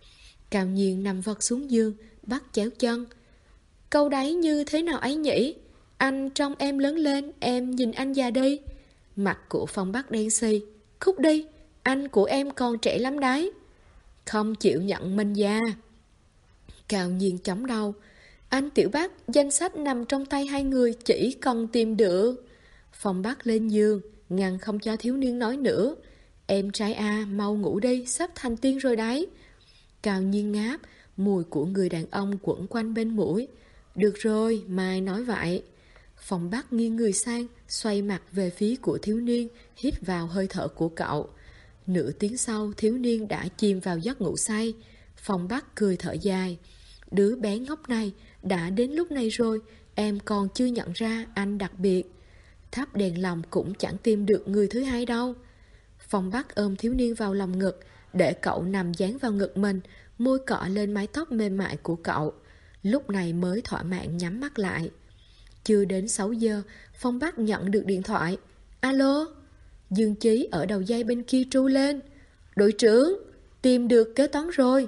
Cao Nhiên nằm vật xuống giường, bắt chéo chân. Câu đấy như thế nào ấy nhỉ? Anh trông em lớn lên, em nhìn anh già đi. Mặt của Phong Bắc đen xì. Cút đi, anh của em còn trẻ lắm đấy. Không chịu nhận mình già. Cao Nhiên chống đầu. Anh Tiểu Bắc, danh sách nằm trong tay hai người, chỉ cần tìm được. Phong Bắc lên giường, ngăn không cho thiếu niên nói nữa. Em trai A, mau ngủ đi, sắp thành tiên rồi đấy. Cao Nhiên ngáp, mùi của người đàn ông quẩn quanh bên mũi. Được rồi, mai nói vậy. Phong Bắc nghiêng người sang, xoay mặt về phía của thiếu niên, hít vào hơi thở của cậu. Nửa tiếng sau, thiếu niên đã chìm vào giấc ngủ say. Phong Bắc cười thở dài. Đứa bé ngốc này, đã đến lúc này rồi, em còn chưa nhận ra anh đặc biệt. Thắp đèn lòng cũng chẳng tìm được người thứ hai đâu. Phong Bắc ôm thiếu niên vào lòng ngực, để cậu nằm dán vào ngực mình, môi cọ lên mái tóc mềm mại của cậu. Lúc này mới thỏa mãn nhắm mắt lại. Chưa đến 6 giờ, Phong Bắc nhận được điện thoại. Alo? Dương Chí ở đầu dây bên kia tru lên. Đội trưởng, tìm được kế toán rồi.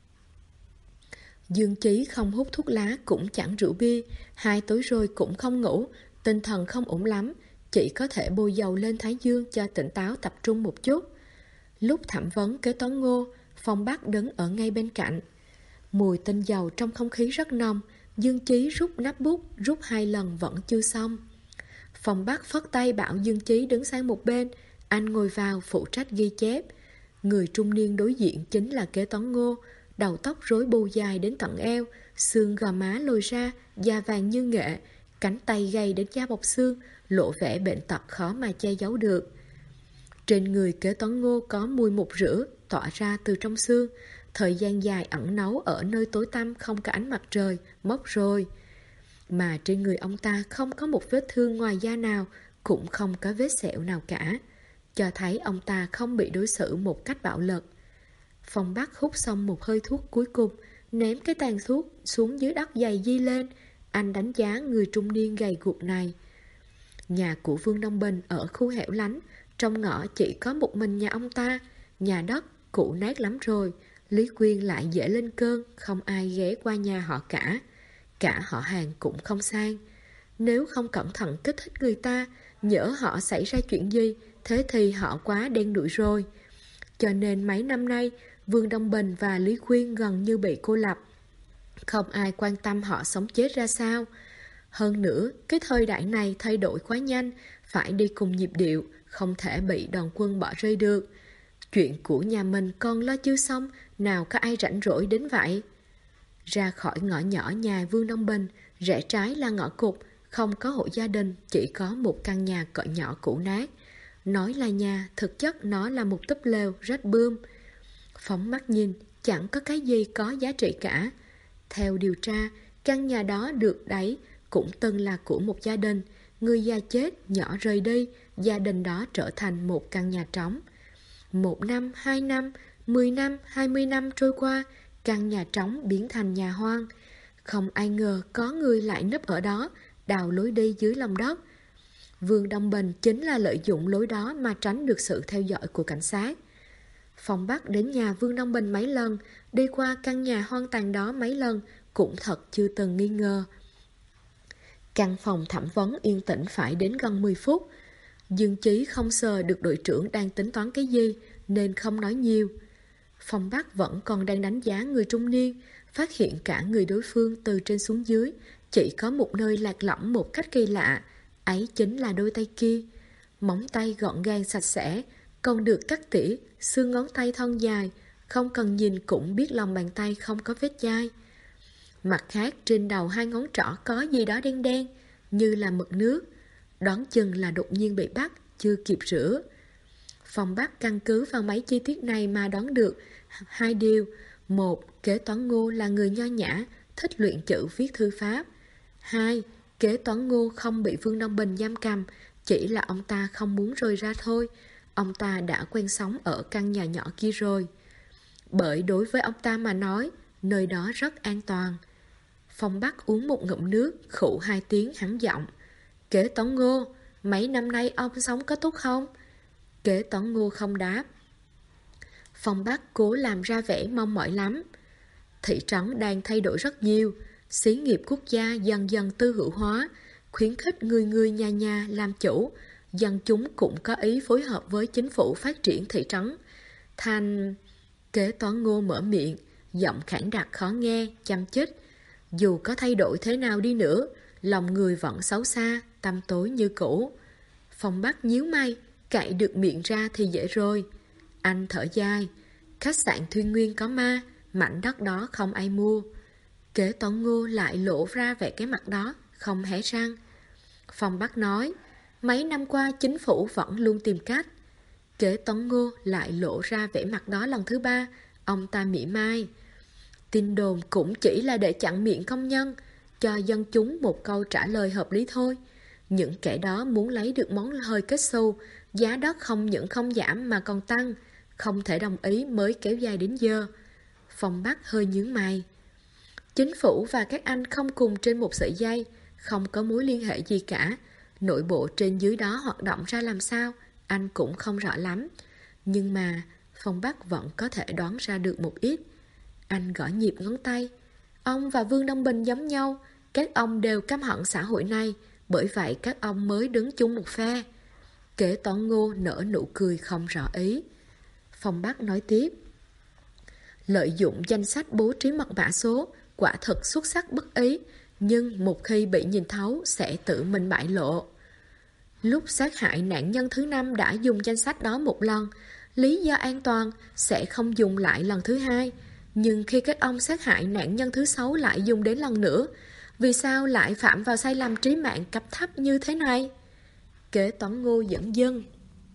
Dương Chí không hút thuốc lá cũng chẳng rượu bia, 2 tối rồi cũng không ngủ, tinh thần không ổn lắm, chỉ có thể bôi dầu lên thái dương cho tỉnh táo tập trung một chút. Lúc thẩm vấn kế toán Ngô, Phong Bắc đứng ở ngay bên cạnh. Mùi tinh dầu trong không khí rất nồng, Dương Chí rút nắp bút, rút 2 lần vẫn chưa xong. Phong Bắc phất tay bảo Dương Chí đứng sang một bên, anh ngồi vào phụ trách ghi chép. Người trung niên đối diện chính là kế toán Ngô, đầu tóc rối bù dài đến tận eo, xương gò má lồi ra, da vàng như nghệ, cánh tay gầy đến da bọc xương, lộ vẻ bệnh tật khó mà che giấu được. Trên người kế toán Ngô có mùi mục rửa tỏa ra từ trong xương, thời gian dài ẩn náu ở nơi tối tăm không có ánh mặt trời, mốc rồi. Mà trên người ông ta không có một vết thương ngoài da nào, cũng không có vết sẹo nào cả, cho thấy ông ta không bị đối xử một cách bạo lực. Phong Bắc hút xong một hơi thuốc cuối cùng, ném cái tàn thuốc xuống dưới đất giày di lên. Anh đánh giá người trung niên gầy guộc này. Nhà của Vương Đông Bình ở khu hẻo lánh, trong ngõ chỉ có một mình nhà ông ta. Nhà đất cũ nát lắm rồi, Lý Quyên lại dễ lên cơn, không ai ghé qua nhà họ cả. Cả họ hàng cũng không sang. Nếu không cẩn thận kích thích người ta, nhỡ họ xảy ra chuyện gì, thế thì họ quá đen đủi rồi. Cho nên mấy năm nay, Vương Đông Bình và Lý Quyên gần như bị cô lập. Không ai quan tâm họ sống chết ra sao. Hơn nữa, cái thời đại này thay đổi quá nhanh, phải đi cùng nhịp điệu, không thể bị đoàn quân bỏ rơi được. Chuyện của nhà mình còn lo chưa xong, nào có ai rảnh rỗi đến vậy. Ra khỏi ngõ nhỏ nhà Vương Đông Bình, rẽ trái là ngõ cụt, không có hộ gia đình, chỉ có một căn nhà cỡ nhỏ cũ nát. Nói là nhà, thực chất nó là một túp lều rách bươm. Phóng mắt nhìn, chẳng có cái gì có giá trị cả. Theo điều tra, căn nhà đó được đấy cũng từng là của một gia đình. Người già chết, nhỏ rời đi, gia đình đó trở thành một căn nhà trống. 1 năm, 2 năm, 10 năm, 20 năm trôi qua, căn nhà trống biến thành nhà hoang. Không ai ngờ có người lại núp ở đó, đào lối đi dưới lòng đất. Vương Đông Bình chính là lợi dụng lối đó mà tránh được sự theo dõi của cảnh sát. Phong Bắc đến nhà Vương Đông Bình mấy lần, đi qua căn nhà hoang tàn đó mấy lần, cũng thật chưa từng nghi ngờ. Căn phòng thẩm vấn yên tĩnh phải đến gần 10 phút. Dương Chí không sờ được đội trưởng đang tính toán cái gì, nên không nói nhiều. Phong Bắc vẫn còn đang đánh giá người trung niên, phát hiện cả người đối phương từ trên xuống dưới, chỉ có một nơi lạc lõng một cách kỳ lạ, ấy chính là đôi tay kia. Móng tay gọn gàng sạch sẽ, còn được cắt tỉa, xương ngón tay thon dài, không cần nhìn cũng biết lòng bàn tay không có vết chai. Mặt khác trên đầu 2 ngón trỏ có gì đó đen đen, như là mực nước, đoán chừng là đột nhiên bị bắt, chưa kịp rửa. Phong Bắc căn cứ vào mấy chi tiết này mà đoán được 2 điều. 1. Kế toán Ngô là người nho nhã, thích luyện chữ viết thư pháp. 2. Kế toán Ngô không bị Vương Đông Bình giam cầm, chỉ là ông ta không muốn rời ra thôi. Ông ta đã quen sống ở căn nhà nhỏ kia rồi. Bởi đối với ông ta mà nói, nơi đó rất an toàn. Phong Bắc uống một ngụm nước, khụ 2 tiếng hắn giọng. Kế toán Ngô, mấy năm nay ông sống có tốt không? Kế toán Ngô không đáp. Phong Bắc cố làm ra vẻ mong mỏi lắm. Thị trấn đang thay đổi rất nhiều, xí nghiệp quốc gia dần dần tư hữu hóa, khuyến khích người người nhà nhà làm chủ, dân chúng cũng có ý phối hợp với chính phủ phát triển thị trấn. Thành kế toán Ngô mở miệng, giọng khản đặc khó nghe, chăm chích. Dù có thay đổi thế nào đi nữa, lòng người vẫn xấu xa, tăm tối như cũ. Phong Bắc nhíu mày, cạy được miệng ra thì dễ rồi. Anh thở dài, khách sạn Thuyên Nguyên có ma, mảnh đất đó không ai mua. Kế toán Ngô lại lộ ra vẻ cái mặt đó, không hé răng. Phong Bắc nói, mấy năm qua chính phủ vẫn luôn tìm cách. Kế toán Ngô lại lộ ra vẻ mặt đó lần thứ ba, ông ta mỉa mai. Tin đồn cũng chỉ là để chặn miệng công nhân, cho dân chúng một câu trả lời hợp lý thôi. Những kẻ đó muốn lấy được món hơi kết xu, giá đất không những không giảm mà còn tăng, không thể đồng ý mới kéo dài đến giờ. Phong Bắc hơi nhướng mày. Chính phủ và các anh không cùng trên một sợi dây, không có mối liên hệ gì cả. Nội bộ trên dưới đó hoạt động ra làm sao, anh cũng không rõ lắm. Nhưng mà Phong Bắc vẫn có thể đoán ra được một ít. Anh gõ nhịp ngón tay. Ông và Vương Đông Bình giống nhau, các ông đều căm hận xã hội này, bởi vậy các ông mới đứng chung một phe. Kế toán Ngô nở nụ cười không rõ ý. Phong Bắc nói tiếp. Lợi dụng danh sách bố trí mật mã số, quả thực xuất sắc bất ý, nhưng một khi bị nhìn thấu sẽ tự mình bại lộ. Lúc sát hại nạn nhân thứ 5 đã dùng danh sách đó một lần, lý do an toàn sẽ không dùng lại lần thứ 2. Nhưng khi các ông sát hại nạn nhân thứ 6 lại dùng đến lần nữa, vì sao lại phạm vào sai lầm trí mạng cấp thấp như thế này? Kế toán Ngô dẫn dưng.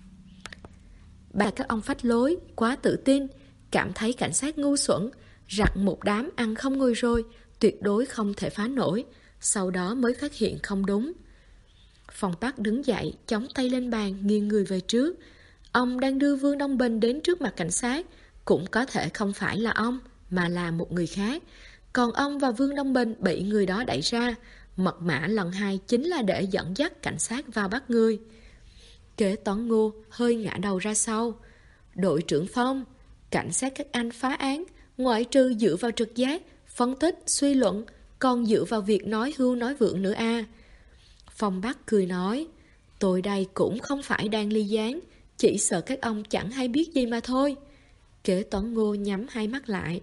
Bà các ông phách lối, quá tự tin, cảm thấy cảnh sát ngu xuẩn, rặt một đám ăn không ngồi rồi, tuyệt đối không thể phá nổi, sau đó mới phát hiện không đúng. Phong Bắc đứng dậy, chống tay lên bàn, nghiêng người về trước. Ông đang đưa Vương Đông Bình đến trước mặt cảnh sát, cũng có thể không phải là ông, mà là một người khác. Còn ông và Vương Đông Bình bị người đó đẩy ra. Mật mã lần 2 chính là để dẫn dắt cảnh sát vào bắt người. Kế toán Ngô hơi ngã đầu ra sau. Đội trưởng Phong, cảnh sát các anh phá án, ngoại trừ dựa vào trực giác, phân tích, suy luận, còn dựa vào việc nói hưu nói vượng nữa à. Phong Bắc cười nói, tôi đây cũng không phải đang ly gián, chỉ sợ các ông chẳng hay biết gì mà thôi. Kế toán Ngô nhắm hai mắt lại.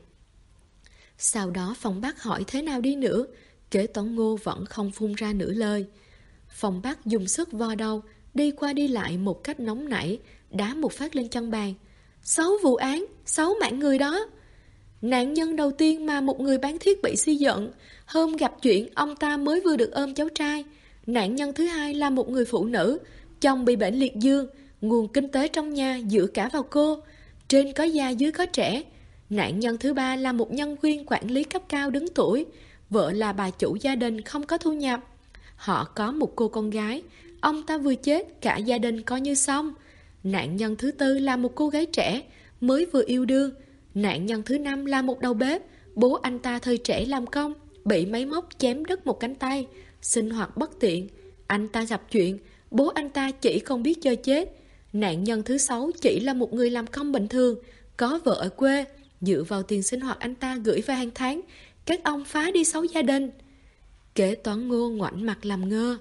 Sau đó Phong Bắc hỏi thế nào đi nữa, kế toán Ngô vẫn không phun ra nửa lời. Phong Bắc dùng sức vo đầu, đi qua đi lại một cách nóng nảy, đá một phát lên chân bàn. 6 vụ án, 6 mạng người đó. Nạn nhân đầu tiên mà một người bán thiết bị xây dựng, hôm gặp chuyện ông ta mới vừa được ôm cháu trai. Nạn nhân thứ 2 là một người phụ nữ, chồng bị bệnh liệt dương, nguồn kinh tế trong nhà dựa cả vào cô, trên có già dưới có trẻ. Nạn nhân thứ 3 là một nhân viên quản lý cấp cao đứng tuổi, vợ là bà chủ gia đình không có thu nhập. Họ có một cô con gái, ông ta vừa chết, cả gia đình coi như xong. Nạn nhân thứ 4 là một cô gái trẻ, mới vừa yêu đương. Nạn nhân thứ 5 là một đầu bếp, bố anh ta thời trẻ làm công, bị máy móc chém đứt một cánh tay, sinh hoạt bất tiện. Anh ta gặp chuyện, bố anh ta chỉ còn biết chơi chết. Nạn nhân thứ 6 chỉ là một người làm công bình thường, có vợ ở quê, dựa vào tiền sinh hoạt anh ta gửi về hàng tháng. Các ông phá đi 6 gia đình. Kế toán Ngô ngoảnh mặt làm ngơ.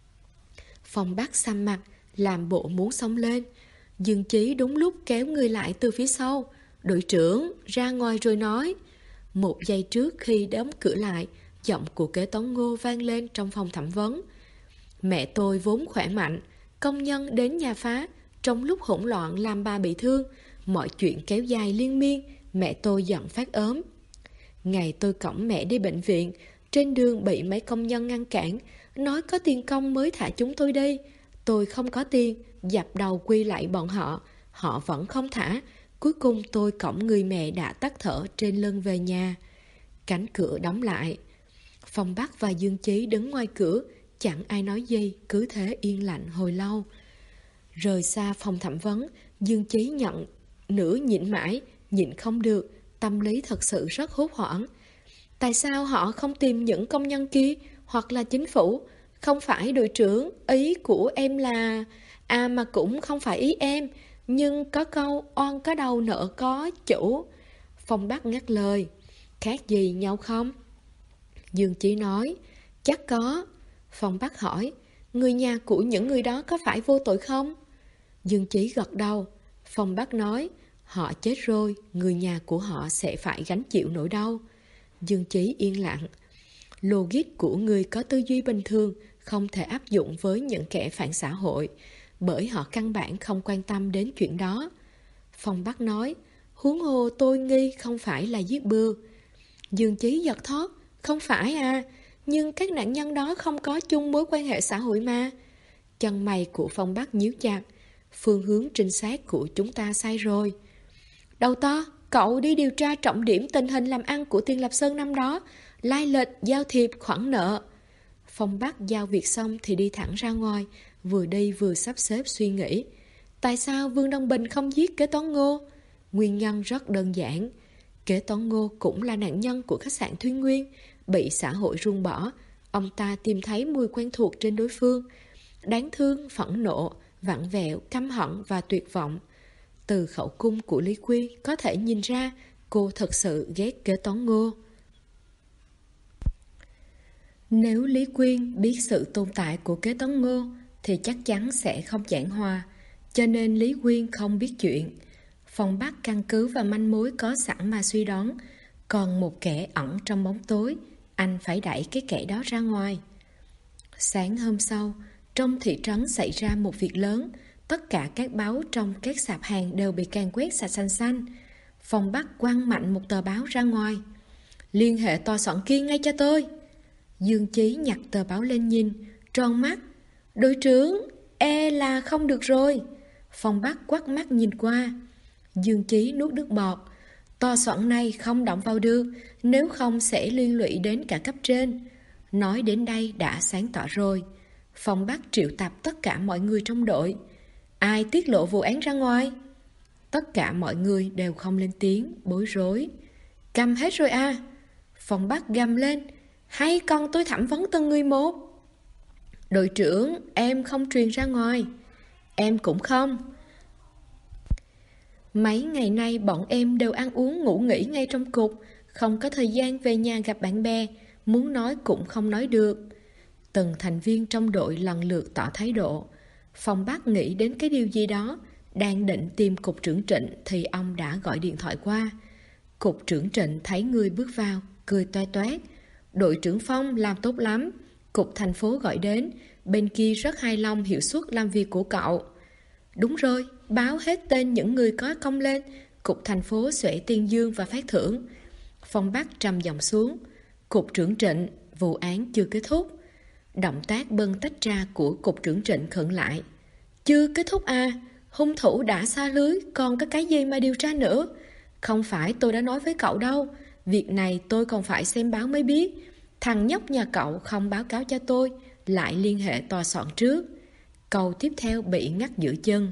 Phong Bắc xăm mặt, làm bộ muốn xông lên. Dương Chí đúng lúc kéo người lại từ phía sau. Đội trưởng, ra ngoài rồi nói. Một giây trước khi đóng cửa lại, giọng của kế toán Ngô vang lên trong phòng thẩm vấn. Mẹ tôi vốn khỏe mạnh, công nhân đến nhà phá, trong lúc hỗn loạn làm bà bị thương, mọi chuyện kéo dài liên miên, mẹ tôi giận phát ốm. Ngày tôi cõng mẹ đi bệnh viện, trên đường bị mấy công nhân ngăn cản, nói có tiền công mới thả chúng tôi đi. Tôi không có tiền, dập đầu quy lại bọn họ, họ vẫn không thả. Cuối cùng tôi cõng người mẹ đã tắt thở trên lưng về nhà. Cánh cửa đóng lại. Phong Bắc và Dương Chí đứng ngoài cửa, chẳng ai nói gì, cứ thế yên lặng hồi lâu. Rời xa phòng thẩm vấn, Dương Chí nhận nửa nhịn mãi, nhịn không được, tâm lý thật sự rất hốt hoảng. Tại sao họ không tìm những công nhân kia, hoặc là chính phủ? Không phải đội trưởng, ý của em là... À mà cũng không phải ý em, nhưng có câu oan có đầu nợ có chủ. Phong Bắc ngắt lời. khác gì nhau không? Dương Chí nói, chắc có. Phong Bắc hỏi, người nhà của những người đó có phải vô tội không? Dương Chí gật đầu. Phong Bắc nói, họ chết rồi, người nhà của họ sẽ phải gánh chịu nỗi đau. Dương Chí yên lặng. Logic của người có tư duy bình thường không thể áp dụng với những kẻ phản xã hội, bởi họ căn bản không quan tâm đến chuyện đó. Phong Bắc nói, huống hồ tôi nghi không phải là giết bừa. Dương Chí giật thót, không phải à, nhưng các nạn nhân đó không có chung mối quan hệ xã hội mà. Chân mày của Phong Bắc nhíu chặt, phương hướng trinh sát của chúng ta sai rồi. Đầu to, cậu đi điều tra trọng điểm tình hình làm ăn của Tiền Lập Sơn năm đó, lai lịch, giao thiệp, khoản nợ. Phong Bắc giao việc xong thì đi thẳng ra ngoài, vừa đi vừa sắp xếp suy nghĩ. Tại sao Vương Đông Bình không giết kế toán Ngô? Nguyên nhân rất đơn giản. Kế toán Ngô cũng là nạn nhân của khách sạn Thuyên Nguyên, bị xã hội ruồng bỏ. Ông ta tìm thấy mùi quen thuộc trên đối phương. Đáng thương, phẫn nộ, vặn vẹo, căm hận và tuyệt vọng. Từ khẩu cung của Lý Quyên có thể nhìn ra cô thật sự ghét kế toán Ngô. Nếu Lý Quyên biết sự tồn tại của kế toán Ngô thì chắc chắn sẽ không giảng hòa, cho nên Lý Quyên không biết chuyện. Phong Bắc căn cứ vào manh mối có sẵn mà suy đoán, còn một kẻ ẩn trong bóng tối, anh phải đẩy cái kẻ đó ra ngoài. Sáng hôm sau, trong thị trấn xảy ra một việc lớn, tất cả các báo trong các sạp hàng đều bị càn quét sạch xanh xanh. Phong Bắc quăng mạnh một tờ báo ra ngoài. Liên hệ tòa soạn kia ngay cho tôi. Dương Chí nhặt tờ báo lên nhìn, tròn mắt. Đội trưởng, e là không được rồi. Phong Bắc quắt mắt nhìn qua. Dương Chí nuốt nước bọt. Tòa soạn này không động vào được, nếu không sẽ liên lụy đến cả cấp trên. Nói đến đây đã sáng tỏ rồi. Phong Bắc triệu tập tất cả mọi người trong đội. Ai tiết lộ vụ án ra ngoài? Tất cả mọi người đều không lên tiếng, bối rối. Câm hết rồi à? Phong Bắc gầm lên. Hay còn tôi thẩm vấn từng người một? Đội trưởng, em không truyền ra ngoài. Em cũng không. Mấy ngày nay bọn em đều ăn uống ngủ nghỉ ngay trong cục, không có thời gian về nhà gặp bạn bè, muốn nói cũng không nói được. Từng thành viên trong đội lần lượt tỏ thái độ. Phong Bắc nghĩ đến cái điều gì đó, đang định tìm cục trưởng Trịnh thì ông đã gọi điện thoại qua. Cục trưởng Trịnh thấy người bước vào, cười toét toét. Đội trưởng Phong làm tốt lắm, cục thành phố gọi đến, bên kia rất hài lòng hiệu suất làm việc của cậu. Đúng rồi, báo hết tên những người có công lên, cục thành phố sẽ tuyên dương và phát thưởng. Phong Bắc trầm giọng xuống. Cục trưởng Trịnh, vụ án chưa kết thúc. Động tác bưng tách trà của cục trưởng Trịnh khựng lại. Chưa kết thúc à? Hung thủ đã sa lưới, còn có cái gì mà điều tra nữa? Không phải tôi đã nói với cậu đâu, việc này tôi còn phải xem báo mới biết. Thằng nhóc nhà cậu không báo cáo cho tôi, lại liên hệ tòa soạn trước. Câu tiếp theo bị ngắt giữa chân.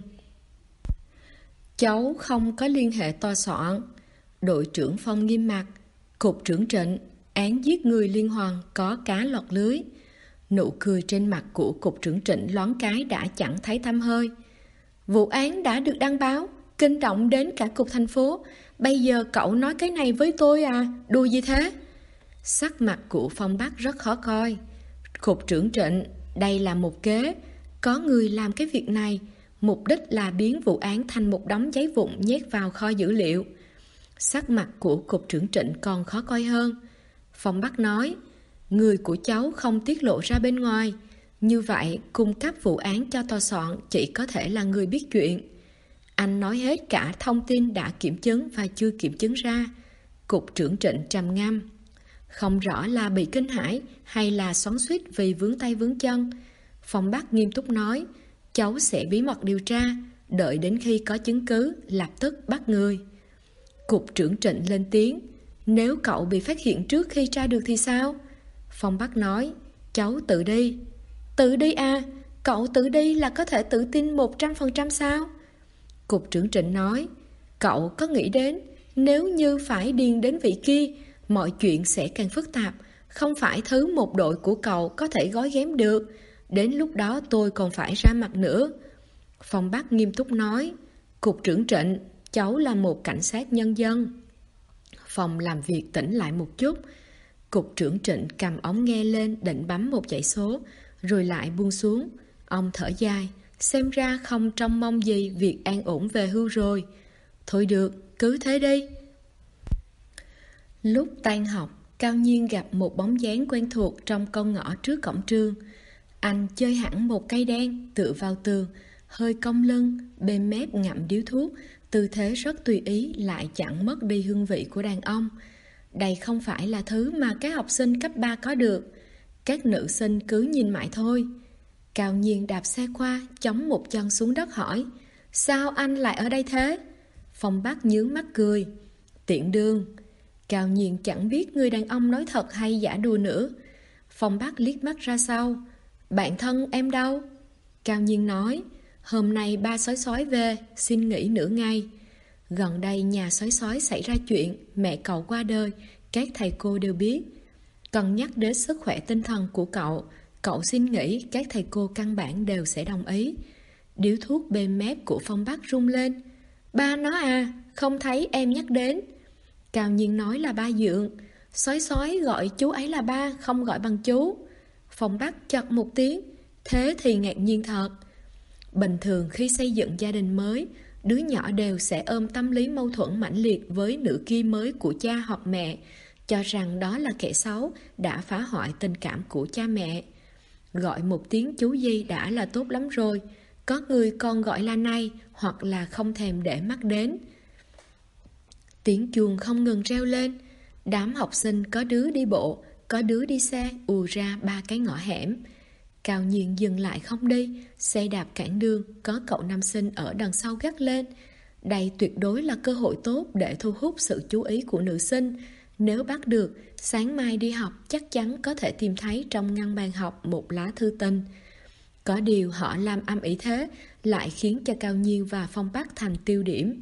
Cháu không có liên hệ tòa soạn. Đội trưởng Phong nghiêm mặt. Cục trưởng Trịnh, án giết người liên hoàn có cá lọt lưới. Nụ cười trên mặt của cục trưởng Trịnh loáng cái đã chẳng thấy tăm hơi. Vụ án đã được đăng báo, kinh động đến cả cục thành phố. Bây giờ cậu nói cái này với tôi à? Đùa gì thế? Sắc mặt của Phong Bắc rất khó coi. Cục trưởng Trịnh, đây là một kế. Có người làm cái việc này, mục đích là biến vụ án thành một đống giấy vụn nhét vào kho dữ liệu. Sắc mặt của cục trưởng Trịnh còn khó coi hơn. Phong Bắc nói, người của cháu không tiết lộ ra bên ngoài. Như vậy, cung cấp vụ án cho tòa soạn chỉ có thể là người biết chuyện. Anh nói hết cả thông tin đã kiểm chứng và chưa kiểm chứng ra. Cục trưởng Trịnh trầm ngâm. Không rõ là bị kinh hãi hay là xoắn xuýt vì vướng tay vướng chân. Phong Bắc nghiêm túc nói, cháu sẽ bí mật điều tra, đợi đến khi có chứng cứ, lập tức bắt người. Cục trưởng Trịnh lên tiếng, nếu cậu bị phát hiện trước khi tra được thì sao? Phong Bắc nói, cháu tự đi. Tự đi à? Cậu tự đi là có thể tự tin 100% sao? Cục trưởng Trịnh nói, cậu có nghĩ đến, nếu như phải điền đến vị kia, mọi chuyện sẽ càng phức tạp, không phải thứ một đội của cậu có thể gói ghém được. Đến lúc đó tôi còn phải ra mặt nữa. Phong Bắc nghiêm túc nói, Cục trưởng Trịnh, cháu là một cảnh sát nhân dân. phòng làm việc tĩnh lại một chút. Cục trưởng Trịnh cầm ống nghe lên định bấm một dãy số, rồi lại buông xuống. Ông thở dài, xem ra không trông mong gì việc an ổn về hưu rồi. Thôi được, cứ thế đi. Lúc tan học, Cao Nhiên gặp một bóng dáng quen thuộc trong con ngõ trước cổng trường. Anh chơi hẳn một cây đen, tựa vào tường, hơi cong lưng, bên mép ngậm điếu thuốc, tư thế rất tùy ý lại chẳng mất đi hương vị của đàn ông. Đây không phải là thứ mà các học sinh cấp 3 có được. Các nữ sinh cứ nhìn mãi thôi. Cao Nhiên đạp xe qua, chống một chân xuống đất hỏi: Sao anh lại ở đây thế? Phong Bắc nhướng mắt cười: Tiện đường. Cao Nhiên chẳng biết người đàn ông nói thật hay giả đùa nữa. Phong Bắc liếc mắt ra sau: Bạn thân em đâu? Cao Nhiên nói: Hôm nay ba sói sói về, xin nghỉ nửa ngày. Gần đây nhà sói sói xảy ra chuyện, mẹ cậu qua đời, các thầy cô đều biết. Cần nhắc đến sức khỏe tinh thần của cậu, cậu xin nghỉ, các thầy cô căn bản đều sẽ đồng ý. Điếu thuốc bên mép của Phong Bắc rung lên: Ba nó à, không thấy em nhắc đến. Cao Nhiên nói là ba Dượng. Sói sói gọi chú ấy là ba, không gọi bằng chú. Phong Bắc chật một tiếng: Thế thì ngạc nhiên thật. Bình thường khi xây dựng gia đình mới, đứa nhỏ đều sẽ ôm tâm lý mâu thuẫn mãnh liệt với nửa kia mới của cha hoặc mẹ, cho rằng đó là kẻ xấu đã phá hoại tình cảm của cha mẹ. Gọi một tiếng chú gì đã là tốt lắm rồi, có người còn gọi là này hoặc là không thèm để mắt đến. Tiếng chuông không ngừng reo lên. Đám học sinh có đứa đi bộ, có đứa đi xe ùa ra ba cái ngõ hẻm. Cao Nhiên dừng lại không đi, xe đạp cản đường, có cậu nam sinh ở đằng sau gắt lên. Đây tuyệt đối là cơ hội tốt để thu hút sự chú ý của nữ sinh. Nếu bắt được, sáng mai đi học chắc chắn có thể tìm thấy trong ngăn bàn học một lá thư tình. Có điều họ làm âm ỉ thế lại khiến cho Cao Nhiên và Phong Bắc thành tiêu điểm.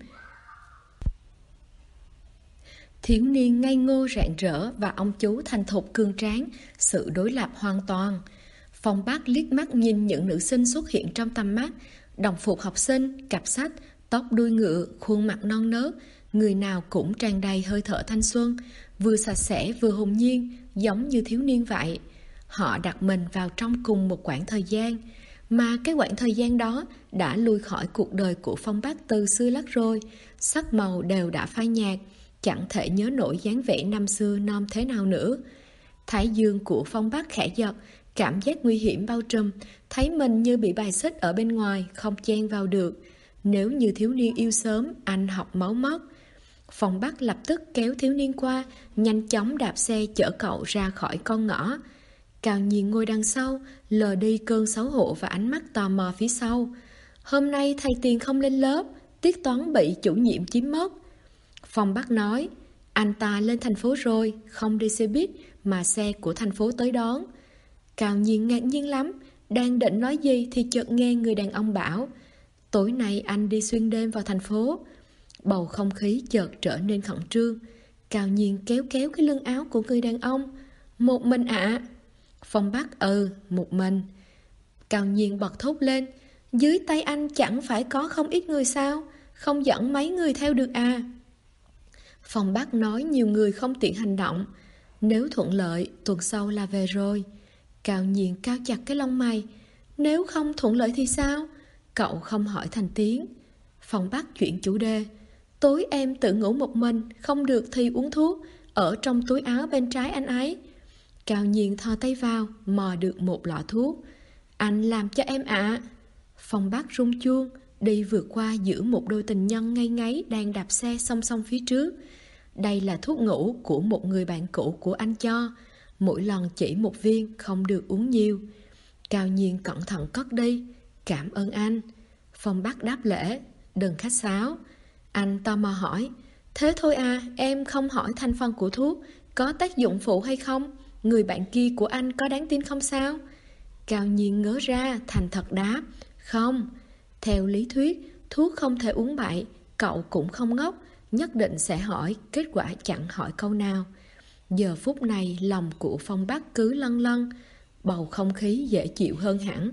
Thiếu niên ngây ngô rạng rỡ và ông chú thành thục cương tráng, sự đối lập hoàn toàn. Phong Bắc liếc mắt nhìn những nữ sinh xuất hiện trong tầm mắt, đồng phục học sinh, cặp sách, tóc đuôi ngựa, khuôn mặt non nớt, người nào cũng tràn đầy hơi thở thanh xuân, vừa sạch sẽ vừa hồn nhiên, giống như thiếu niên vậy. Họ đặt mình vào trong cùng một quãng thời gian, mà cái quãng thời gian đó đã lui khỏi cuộc đời của Phong Bắc từ xưa lắc rồi, sắc màu đều đã phai nhạt, chẳng thể nhớ nổi dáng vẻ năm xưa non thế nào nữa. Thái dương của Phong Bắc khẽ giật, cảm giác nguy hiểm bao trùm, thấy mình như bị bài xích ở bên ngoài, không chen vào được. Nếu như thiếu niên yêu sớm, anh học máu mất. Phong Bắc lập tức kéo thiếu niên qua, nhanh chóng đạp xe chở cậu ra khỏi con ngõ. Cao Nhiên ngồi đằng sau, lờ đi cơn xấu hổ và ánh mắt tò mò phía sau. Hôm nay thầy Tiền không lên lớp, tiết toán bị chủ nhiệm chiếm mất. Phong Bắc nói: Anh ta lên thành phố rồi, không đi xe buýt mà xe của thành phố tới đón. Cao Nhiên ngạc nhiên lắm, đang định nói gì thì chợt nghe người đàn ông bảo: Tối nay anh đi xuyên đêm vào thành phố. Bầu không khí chợt trở nên khẩn trương. Cao Nhiên kéo kéo cái lưng áo của người đàn ông. Một mình ạ? Phong Bắc: một mình. Cao Nhiên bật thốt lên: Dưới tay anh chẳng phải có không ít người sao? Không dẫn mấy người theo được à? Phong Bắc nói nhiều người không tiện hành động. Nếu thuận lợi, tuần sau là về rồi. Cao Nhiên cao chặt cái lông mày. Nếu không thuận lợi thì sao? Cậu không hỏi thành tiếng. Phong Bắc chuyển chủ đề. Tối em tự ngủ một mình, không được thì uống thuốc, ở trong túi áo bên trái anh ấy. Cao Nhiên thò tay vào, mò được một lọ thuốc. Anh làm cho em ạ. Phong Bắc rung chuông, đi vượt qua giữa một đôi tình nhân ngây ngáy đang đạp xe song song phía trước. Đây là thuốc ngủ của một người bạn cũ của anh cho. Mỗi lần chỉ một viên, không được uống nhiều. Cao Nhiên cẩn thận cất đi. Cảm ơn anh. Phong Bắc đáp lễ. Đừng khách sáo. Anh tò mò hỏi: Thế thôi à, em không hỏi thành phần của thuốc, có tác dụng phụ hay không? Người bạn kia của anh có đáng tin không sao? Cao Nhiên ngớ ra, thành thật đáp: Không. Theo lý thuyết, thuốc không thể uống bậy. Cậu cũng không ngốc, nhất định sẽ hỏi. Kết quả chẳng hỏi câu nào. Giờ phút này lòng của Phong Bắc cứ lân lân, bầu không khí dễ chịu hơn hẳn.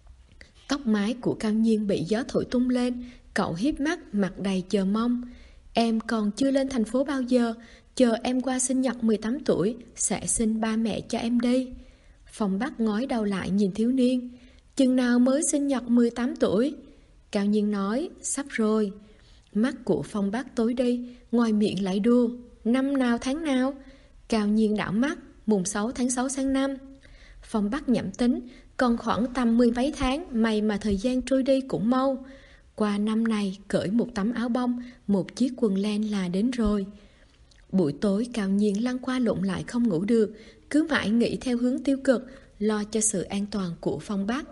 Tóc mái của Cao Nhiên bị gió thổi tung lên. Cậu híp mắt, mặt đầy chờ mong. Em còn chưa lên thành phố bao giờ, chờ em qua sinh nhật 18 tuổi, sẽ xin ba mẹ cho em đi. Phong Bắc ngói đầu lại nhìn thiếu niên. Chừng nào mới sinh nhật 18 tuổi? Cao Nhiên nói, sắp rồi. Mắt của Phong Bắc tối đi, ngoài miệng lại đùa. Năm nào tháng nào? Cao Nhiên đảo mắt, mùng 6 tháng 6 sang năm. Phong Bắc nhẩm tính, còn khoảng tầm 10 mấy tháng, may mà thời gian trôi đi cũng mau. Qua năm này, cởi một tấm áo bông, một chiếc quần len là đến rồi. Buổi tối Cao Nhiên lăn qua lộn lại không ngủ được, cứ mãi nghĩ theo hướng tiêu cực, lo cho sự an toàn của Phong Bắc.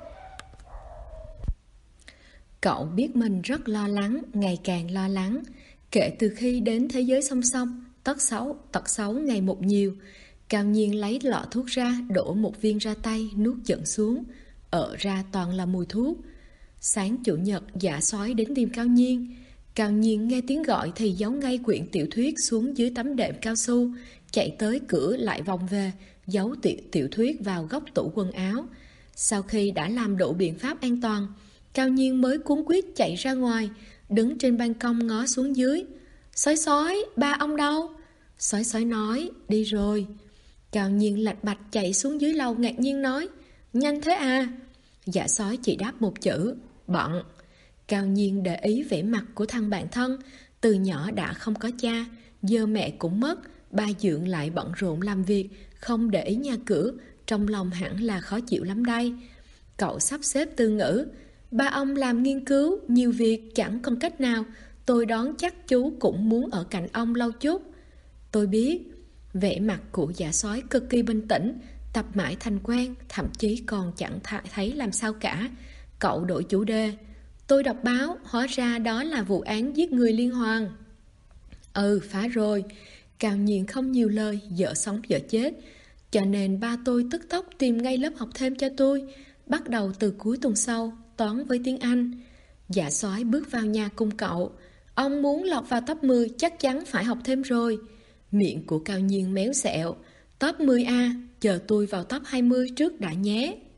Cậu biết mình rất lo lắng, ngày càng lo lắng. Kể từ khi đến thế giới song song, tật xấu ngày một nhiều. Cao Nhiên lấy lọ thuốc ra, đổ một viên ra tay, nuốt chửng xuống. Ở ra toàn là mùi thuốc. Sáng chủ nhật, Dạ Soái đến tìm Cao Nhiên. Cao Nhiên nghe tiếng gọi thì giấu ngay quyển tiểu thuyết xuống dưới tấm đệm cao su, chạy tới cửa lại vòng về, giấu tiểu thuyết vào góc tủ quần áo. Sau khi đã làm đủ biện pháp an toàn, Cao Nhiên mới cuống quýt chạy ra ngoài, đứng trên ban công ngó xuống dưới. Sói sói, ba ông đâu? Sói sói nói, đi rồi. Cao Nhiên lạch bạch chạy xuống dưới lầu ngạc nhiên nói, nhanh thế à? Dạ sói chỉ đáp một chữ, bận. Cao Nhiên để ý vẻ mặt của thằng bạn thân, từ nhỏ đã không có cha, giờ mẹ cũng mất, ba dượng lại bận rộn làm việc, không để ý nhà cửa, trong lòng hẳn là khó chịu lắm đây. Cậu sắp xếp từ ngữ, ba ông làm nghiên cứu, nhiều việc chẳng còn cách nào, tôi đoán chắc chú cũng muốn ở cạnh ông lâu chút. Tôi biết. Vẻ mặt của Dạ Sói cực kỳ bình tĩnh, tập mãi thành quen, thậm chí còn chẳng thấy làm sao cả. Cậu đổi chủ đề. Tôi đọc báo, hóa ra đó là vụ án giết người liên hoàn. Phá rồi. Cao Nhiên không nhiều lời, vợ sống vợ chết. Cho nên ba tôi tức tốc tìm ngay lớp học thêm cho tôi, bắt đầu từ cuối tuần sau, toán với tiếng Anh. Dạ Soái bước vào nhà cùng cậu. Ông muốn lọt vào top 10 chắc chắn phải học thêm rồi. Miệng của Cao Nhiên méo xẹo. Top 10A, chờ tôi vào top 20 trước đã nhé.